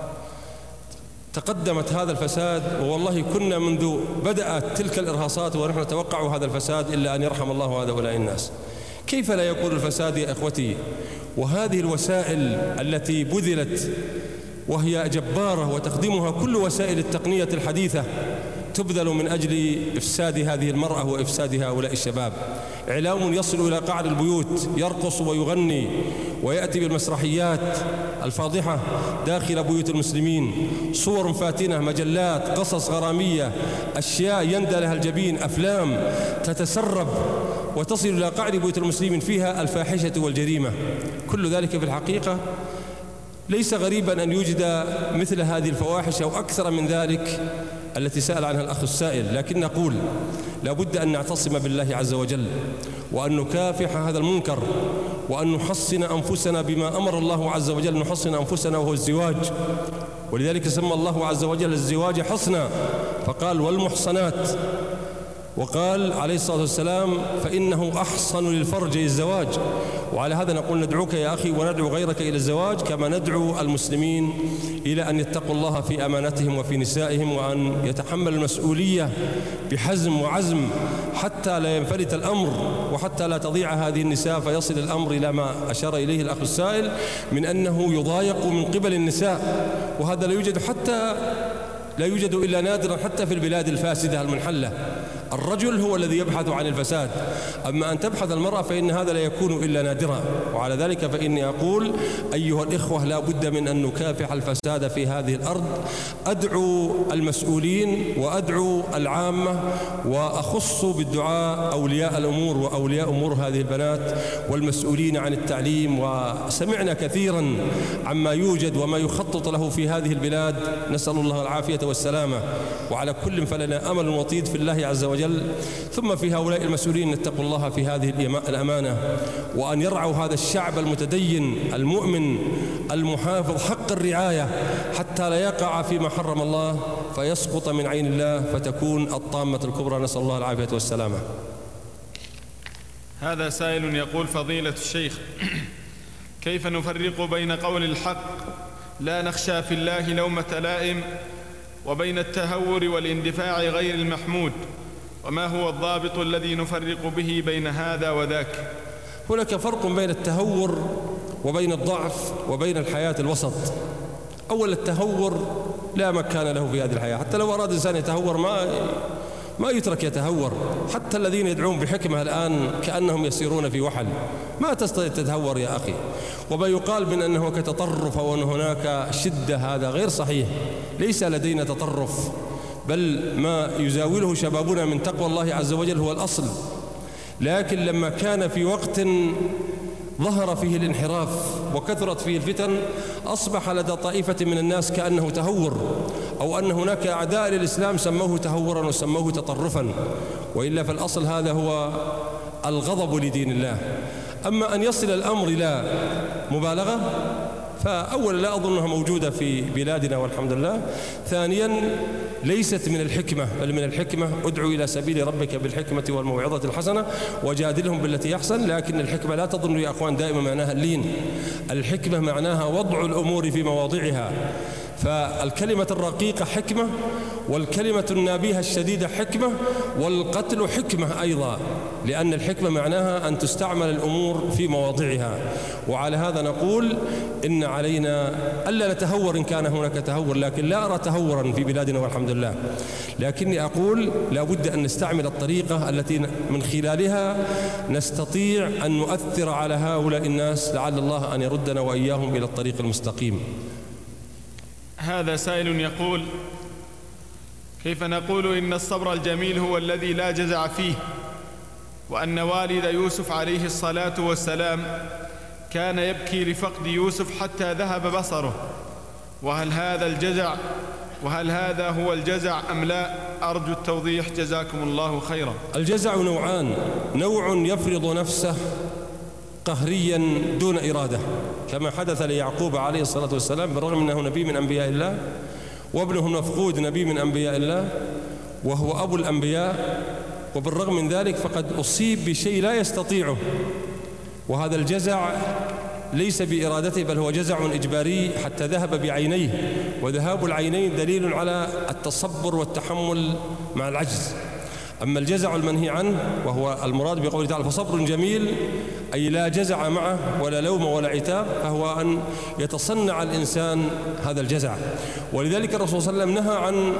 تقدمت هذا الفساد. والله كنا منذ بدأت تلك الإرهاصات ونحن نتوقع هذا الفساد إلا أن يرحم الله هؤلاء الناس. كيف لا يكون الفساد يا إخوتي؟ وهذه الوسائل التي بذلت وهي جبارة وتخدمها كل وسائل التقنية الحديثة تبذل من أجل إفساد هذه المرأة وإفساد هؤلاء الشباب. إعلام يصل إلى قعر البيوت يرقص ويغني ويأتي بالمسرحيات الفاضحة داخل بيوت المسلمين، صور فاتنة، مجلات، قصص غرامية، أشياء يندى لها الجبين، أفلام تتسرب وتصل إلى قعر بيوت المسلمين فيها الفاحشة والجريمة. كل ذلك في الحقيقة ليس غريبا أن يوجد مثل هذه الفواحش أو أكثر من ذلك التي سأل عنها الأخ السائل، لكن نقول لا بد أن نعتصم بالله عز وجل وأن نكافح هذا المنكر وأن نحصن أنفسنا بما أمر الله عز وجل نحصن أنفسنا، وهو الزواج. ولذلك سمى الله عز وجل الزواج حصنا فقال والمحصنات، وقال عليه الصلاة والسلام فإنه أحصن للفرج الزواج. وعلى هذا نقول ندعوك يا أخي وندعو غيرك إلى الزواج كما ندعو المسلمين إلى أن يتقوا الله في أمانتهم وفي نسائهم، وأن يتحمل المسؤولية بحزم وعزم حتى لا ينفلت الأمر وحتى لا تضيع هذه النساء فيصل الأمر إلى ما أشار إليه الأخ السائل من أنه يضايق من قبل النساء، وهذا لا يوجد حتى لا يوجد إلا نادرا حتى في البلاد الفاسدة المنحلة. الرجل هو الذي يبحث عن الفساد، أما أن تبحث المرأة فإن هذا لا يكون إلا نادرا. وعلى ذلك فإني أقول أيها الإخوة لا بد من أن نكافح الفساد في هذه الأرض. أدعو المسؤولين وأدعو العامة وأخص بالدعاء أولياء الأمور وأولياء أمور هذه البنات والمسؤولين عن التعليم. وسمعنا كثيرا عما يوجد وما يخطط له في هذه البلاد، نسأل الله العافية والسلامة. وعلى كل فلنا أمل وطيد في الله عز وجل، ثم في هؤلاء المسؤولين اتقوا الله في هذه الأمانة، وأن يرعوا هذا الشعب المتدين المؤمن المحافظ حق الرعاية حتى لا يقع فيما حرم الله فيسقط من عين الله فتكون الطامة الكبرى، نسأل الله العافية والسلامة. هذا سائل يقول فضيلة الشيخ كيف نفرق بين قول الحق لا نخشى في الله لومة لائم وبين التهور والاندفاع غير المحمود، وما هو الضابط الذي نفرق به بين هذا وذاك؟ هناك فرق بين التهور وبين الضعف وبين الحياة الوسط. أول التهور لا مكان له في هذه الحياة، حتى لو أراد إنسان يتهور ما ما يترك يتهور. حتى الذين يدعون بحكمة الآن كأنهم يسيرون في وحل، ما تستطيع تتهور يا أخي. وما يقال من أنه هناك تطرف أو أن هناك شدة هذا غير صحيح، ليس لدينا تطرف، بل ما يزاوله شبابنا من تقوى الله عز وجل هو الأصل. لكن لما كان في وقت ظهر فيه الانحراف وكثرت فيه الفتن أصبح لدى طائفة من الناس كأنه تهور، أو أن هناك أعداء للإسلام سموه تهورا وسموه تطرفا، وإلا فالأصل هذا هو الغضب لدين الله. أما أن يصل الأمر إلى مبالغة فأولا لا أظنها موجودة في بلادنا والحمد لله. ثانيا ليست من الحكمة، بل من الحكمة ادعو إلى سبيل ربك بالحكمة والموعظة الحسنة وجادلهم بالتي أحسن. لكن الحكمة لا تظن يا أخوان دائما معناها اللين، الحكمة معناها وضع الأمور في مواضعها. فالكلمة الرقيقة حكمة، والكلمة النابيهة الشديدة حكمة، والقتل حكمة أيضا، لأن الحكمة معناها أن تستعمل الأمور في مواضعها. وعلى هذا نقول إن علينا ألا نتهور إن كان هناك تهور، لكن لا أرى تهورا في بلادنا والحمد لله. لكني أقول لا بد أن نستعمل الطريقة التي من خلالها نستطيع أن نؤثر على هؤلاء الناس، لعل الله أن يردنا وإياهم إلى الطريق المستقيم. هذا سائل يقول كيف نقول إن الصبر الجميل هو الذي لا جزع فيه، وأن والد يوسف عليه الصلاة والسلام كان يبكي لفقد يوسف حتى ذهب بصره، وهل هذا الجزع وهل هذا هو الجزع أم لا؟ أرجو التوضيح جزاكم الله خيرا. الجزع نوعان، نوع يفرض نفسه قهريا دون إرادة كما حدث ليعقوب عليه الصلاة والسلام، بالرغم أنه نبي من أنبياء الله وابنه مفقود نبي من أنبياء الله وهو أبو الأنبياء، وبالرغم من ذلك فقد أصيب بشيء لا يستطيعه، وهذا الجزع ليس بإرادته بل هو جزع إجباري حتى ذهب بعينيه، وذهاب العينين دليل على التصبر والتحمل مع العجز. أما الجزع المنهي عنه وهو المراد بقوله تعالى فصبر جميل، أي لا جزع معه ولا لوم ولا عتاب، فهو أن يتصنع الإنسان هذا الجزع. ولذلك الرسول صلى الله عليه وسلم نهى عن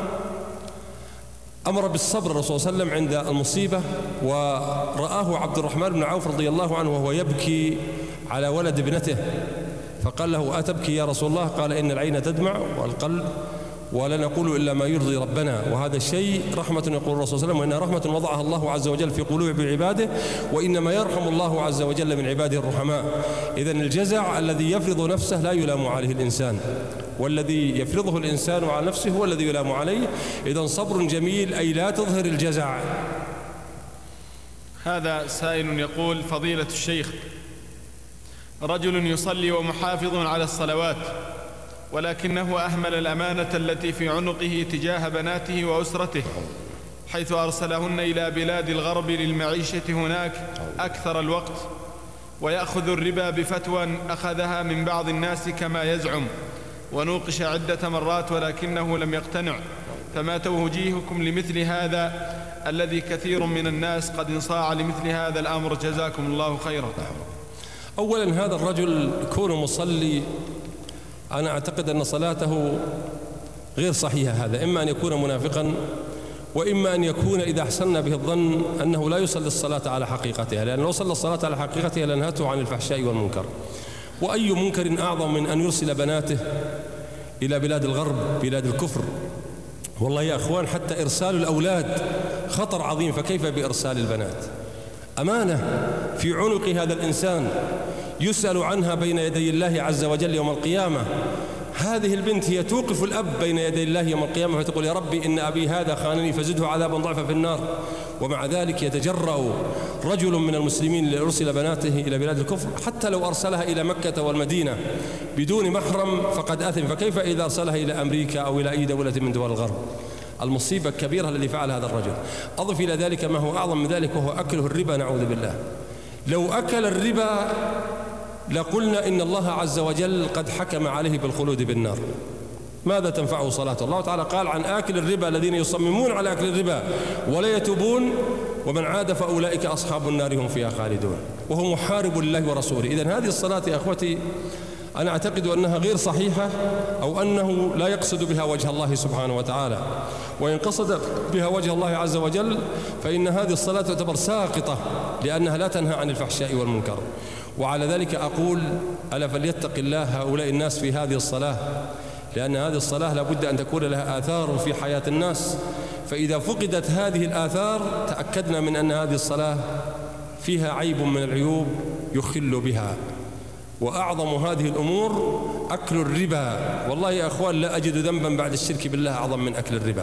أمر بالصبر الرسول صلى الله عليه وسلم عند المصيبة، ورآه عبد الرحمن بن عوف رضي الله عنه وهو يبكي على ولد ابنته فقال له أتبكي يا رسول الله؟ قال إن العين تدمع والقلب ولا نقول إلا ما يرضي ربنا، وهذا الشيء رحمة يقول الرسول صلى الله عليه وسلم وإنها رحمة وضعها الله عز وجل في قلوب عباده وإنما يرحم الله عز وجل من عباده الرحماء. إذن الجزع الذي يفرض نفسه لا يلام عليه الإنسان، والذي يفرضه الإنسان على نفسه هو الذي يلام عليه. إذن صبر جميل أي لا تظهر الجزع. هذا سائل يقول فضيلة الشيخ، رجل يصلي ومحافظ على الصلوات ولكنه أهمل الأمانة التي في عنقه تجاه بناته وأسرته، حيث أرسلهن إلى بلاد الغرب للمعيشة هناك أكثر الوقت، ويأخذ الربا بفتوى أخذها من بعض الناس كما يزعم، ونوقش عدة مرات ولكنه لم يقتنع، فما توجيهكم لمثل هذا الذي كثير من الناس قد انصاع لمثل هذا الأمر؟ جزاكم الله خيرا. أولا هذا الرجل كونه مصلي أنا أعتقد أن صلاته غير صحيحة، هذا إما أن يكون منافقا وإما أن يكون إذا أحسننا به الظن أنه لا يصلي الصلاة على حقيقتها، لأن لو صلى الصلاة على حقيقتها لنهته عن الفحشاء والمنكر. وأي منكر أعظم من أن يرسل بناته إلى بلاد الغرب بلاد الكفر؟ والله يا أخوان حتى إرسال الأولاد خطر عظيم، فكيف بإرسال البنات؟ أمانة في عنق هذا الإنسان يسأل عنها بين يدي الله عز وجل يوم القيامة. هذه البنت هي توقف الأب بين يدي الله يوم القيامة فتقول يا ربي إن أبي هذا خانني فزده عذابا ضعفا في النار، ومع ذلك يتجرأ رجل من المسلمين ليرسل بناته إلى بلاد الكفر، حتى لو أرسلها إلى مكة والمدينة بدون محرم فقد أثم، فكيف إذا أرسلها إلى أمريكا أو إلى أي دولة من دول الغرب؟ المصيبة الكبيرة الذي فعل هذا الرجل. أضف إلى ذلك ما هو أعظم من ذلك وهو أكله الربا، نعوذ بالله. لو أكل الربا لقلنا إن الله عز وجل قد حكم عليه بالخلود بالنار، ماذا تنفعه صلاته؟ الله تعالى قال عن آكل الربا الذين يصممون على أكل الربا ولا يتوبون ومن عاد فأولئك أصحاب النار هم فيها خالدون، وهو محارب لله ورسوله. إذن هذه الصلاة يا أخوتي أنا أعتقد أنها غير صحيحة، أو أنه لا يقصد بها وجه الله سبحانه وتعالى، وإن قصد بها وجه الله عز وجل فإن هذه الصلاة تعتبر ساقطة لأنها لا تنهى عن الفحشاء والمنكر. وعلى ذلك أقول ألا فليتق الله هؤلاء الناس في هذه الصلاة، لأن هذه الصلاة لابد أن تكون لها آثار في حياة الناس، فإذا فقدت هذه الآثار تأكدنا من أن هذه الصلاة فيها عيب من العيوب يخل بها. وأعظم هذه الأمور أكل الربا. والله يا أخوان لا أجد ذنبا بعد الشرك بالله أعظم من أكل الربا.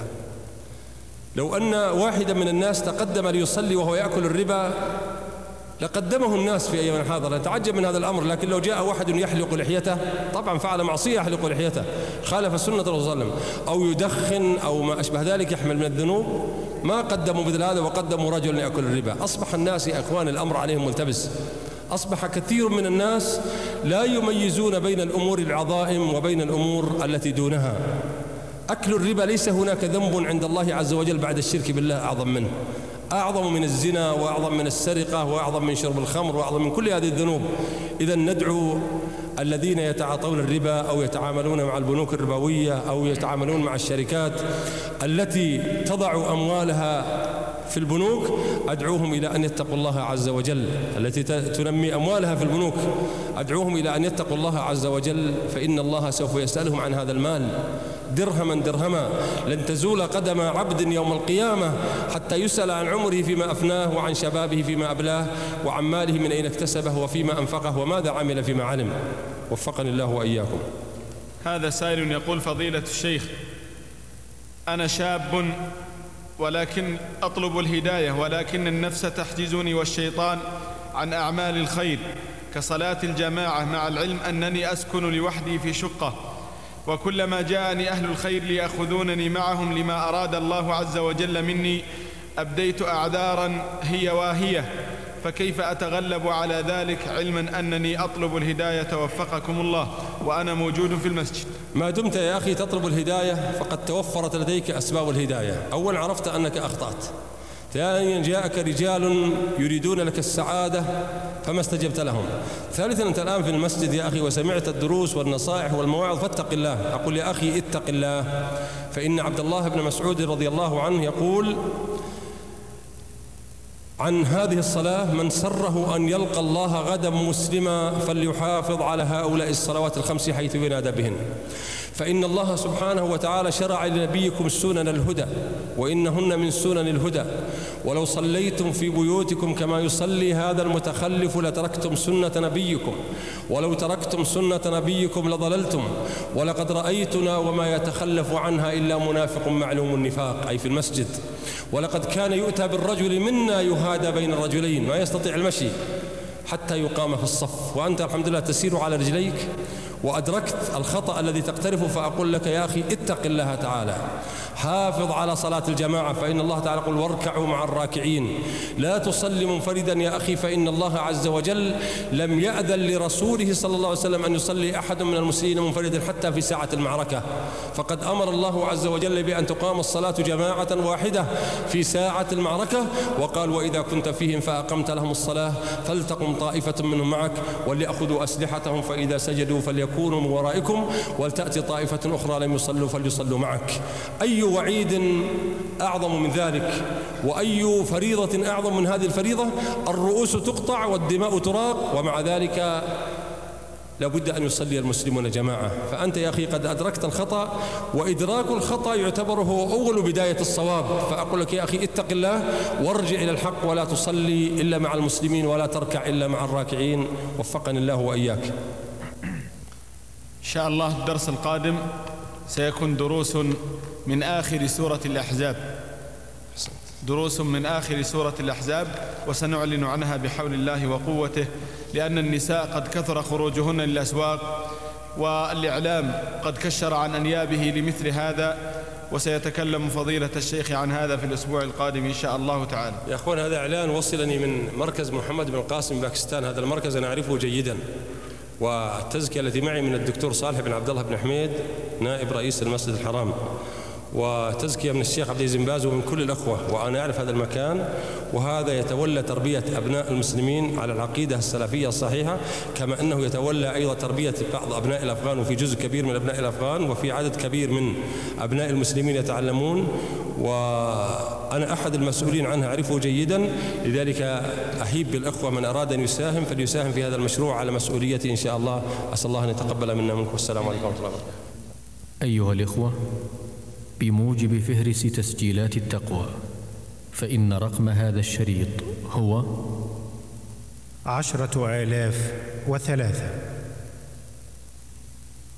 لو أن واحدا من الناس تقدم ليصلي وهو يأكل الربا لقدمه الناس في أيام الحاضر، نتعجب من هذا الأمر. لكن لو جاء واحد يحلق لحيته، طبعا فعل معصية يحلق لحيته، خالف السنة الرسول صلى الله عليه وسلم، أو يدخن أو ما أشبه ذلك يحمل من الذنوب، ما قدموا مثل هذا وقدموا رجل يأكل الربا. أصبح الناس يا أخوان الأمر عليهم ملتبس، أصبح كثير من الناس لا يميزون بين الأمور العظائم وبين الأمور التي دونها. أكل الربا ليس هناك ذنب عند الله عز وجل بعد الشرك بالله أعظم منه، أعظم من الزنا وأعظم من السرقة وأعظم من شرب الخمر وأعظم من كل هذه الذنوب. إذا ندعو الذين يتعاطون الربا أو يتعاملون مع البنوك الربوية أو يتعاملون مع الشركات التي تضع أموالها في البنوك، أدعوهم إلى أن يتقوا الله عز وجل، التي تنمي أموالها في البنوك أدعوهم إلى أن يتقوا الله عز وجل، فإن الله سوف يسألهم عن هذا المال درهما درهما. لن تزول قدم عبد يوم القيامة حتى يسأل عن عمره فيما أفناه، وعن شبابه فيما أبلاه، وعن ماله من أين اكتسبه وفيما أنفقه وماذا عمل فيما علم. وفقني الله وإياكم. هذا سائل يقول فضيلة الشيخ، أنا شاب ولكن أطلب الهداية، ولكن النفس تحجزني والشيطان عن أعمال الخير كصلاة الجماعة، مع العلم أنني أسكن لوحدي في شقة، وكلما جاءني أهل الخير ليأخذونني معهم لما أراد الله عز وجل مني أبديت أعذارا هي واهية، فكيف أتغلب على ذلك علما أنني أطلب الهداية وفقكم الله وأنا موجود في المسجد؟ ما دمت يا أخي تطلب الهداية فقد توفرت لديك أسباب الهداية. أولا عرفت أنك أخطأت، ثانيا جاءك رجال يريدون لك السعادة فما استجبت لهم، ثالثا أنت الآن في المسجد يا أخي وسمعت الدروس والنصائح والمواعظ فاتق الله. أقول يا أخي اتق الله، فإن عبد الله بن مسعود رضي الله عنه يقول عن هذه الصلاة: من سره أن يلقى الله غدا مسلما فليحافظ على هؤلاء الصلوات الخمس حيث ينادى بهن، فإن الله سبحانه وتعالى شرع لنبيكم سنن الهدى وإنهن من سنن الهدى، ولو صليتم في بيوتكم كما يصلي هذا المتخلف لتركتم سنة نبيكم، ولو تركتم سنة نبيكم لضللتم، ولقد رأيتنا وما يتخلف عنها إلا منافق معلوم النفاق، أي في المسجد، ولقد كان يؤتى بالرجل منا يهادى بين الرجلين ما يستطيع المشي حتى يقام في الصف، وأنت الحمد لله تسير على رجليك وأدركت الخطأ الذي تقترفه. فأقول لك يا أخي اتق الله تعالى، حافظ على صلاة الجماعة، فإن الله تعالى يقول: واركعوا مع الراكعين. لا تصلي منفردا يا أخي، فإن الله عز وجل لم يأذن لرسوله صلى الله عليه وسلم أن يصلي أحد من المسلمين منفردا حتى في ساعة المعركة، فقد أمر الله عز وجل بأن تقام الصلاة جماعة واحدة في ساعة المعركة، وقال: وإذا كنت فيهم فأقمت لهم الصلاة فلتقم طائفة منهم معك وليأخذوا أسلحتهم فإذا سجدوا فليكونوا من ورائكم ولتأتي طائفة أخرى لم يصلوا فليصلوا معك. أي وعيد أعظم من ذلك، وأي فريضة أعظم من هذه الفريضة؟ الرؤوس تقطع والدماء تراق، ومع ذلك لابد أن يصلي المسلمون جماعة. فأنت يا أخي قد أدركت الخطأ، وإدراك الخطأ يعتبر هو أول بداية الصواب. فأقول لك يا أخي اتق الله وارجع إلى الحق، ولا تصلي إلا مع المسلمين ولا تركع إلا مع الراكعين. وفقني الله وإياك. إن شاء الله الدرس القادم سيكون دروس من آخر سورة الأحزاب، دروس من آخر سورة الأحزاب، وسنعلن عنها بحول الله وقوته، لأن النساء قد كثر خروجهن للأسواق، والإعلام قد كشر عن أنيابه لمثل هذا، وسيتكلم فضيلة الشيخ عن هذا في الأسبوع القادم إن شاء الله تعالى. يا أخوان، هذا إعلان وصلني من مركز محمد بن قاسم باكستان. هذا المركز أنا أعرفه جيدا، والتزكية التي معي من الدكتور صالح بن عبد الله بن حميد نائب رئيس المسجد الحرام، وتزكية من الشيخ عبد العزيز بن باز ومن كل الأخوة، وأنا أعرف هذا المكان. وهذا يتولى تربية أبناء المسلمين على العقيدة السلفية الصحيحة، كما أنه يتولى أيضا تربية بعض أبناء الأفغان، وفي جزء كبير من أبناء الأفغان، وفي عدد كبير من أبناء المسلمين يتعلمون، وأنا أحد المسؤولين عنها أعرفه جيدا. لذلك أهيب بالأخوة من أراد أن يساهم فليساهم في هذا المشروع على مسؤوليتي إن شاء الله. أسأل الله أن يتقبل منا منكم، والسلام عليكم ورحمة الله وبركاته. أيها الإخوة، بموجب فهرس تسجيلات التقوى، فإن رقم هذا الشريط هو عشرة آلاف وثلاثة.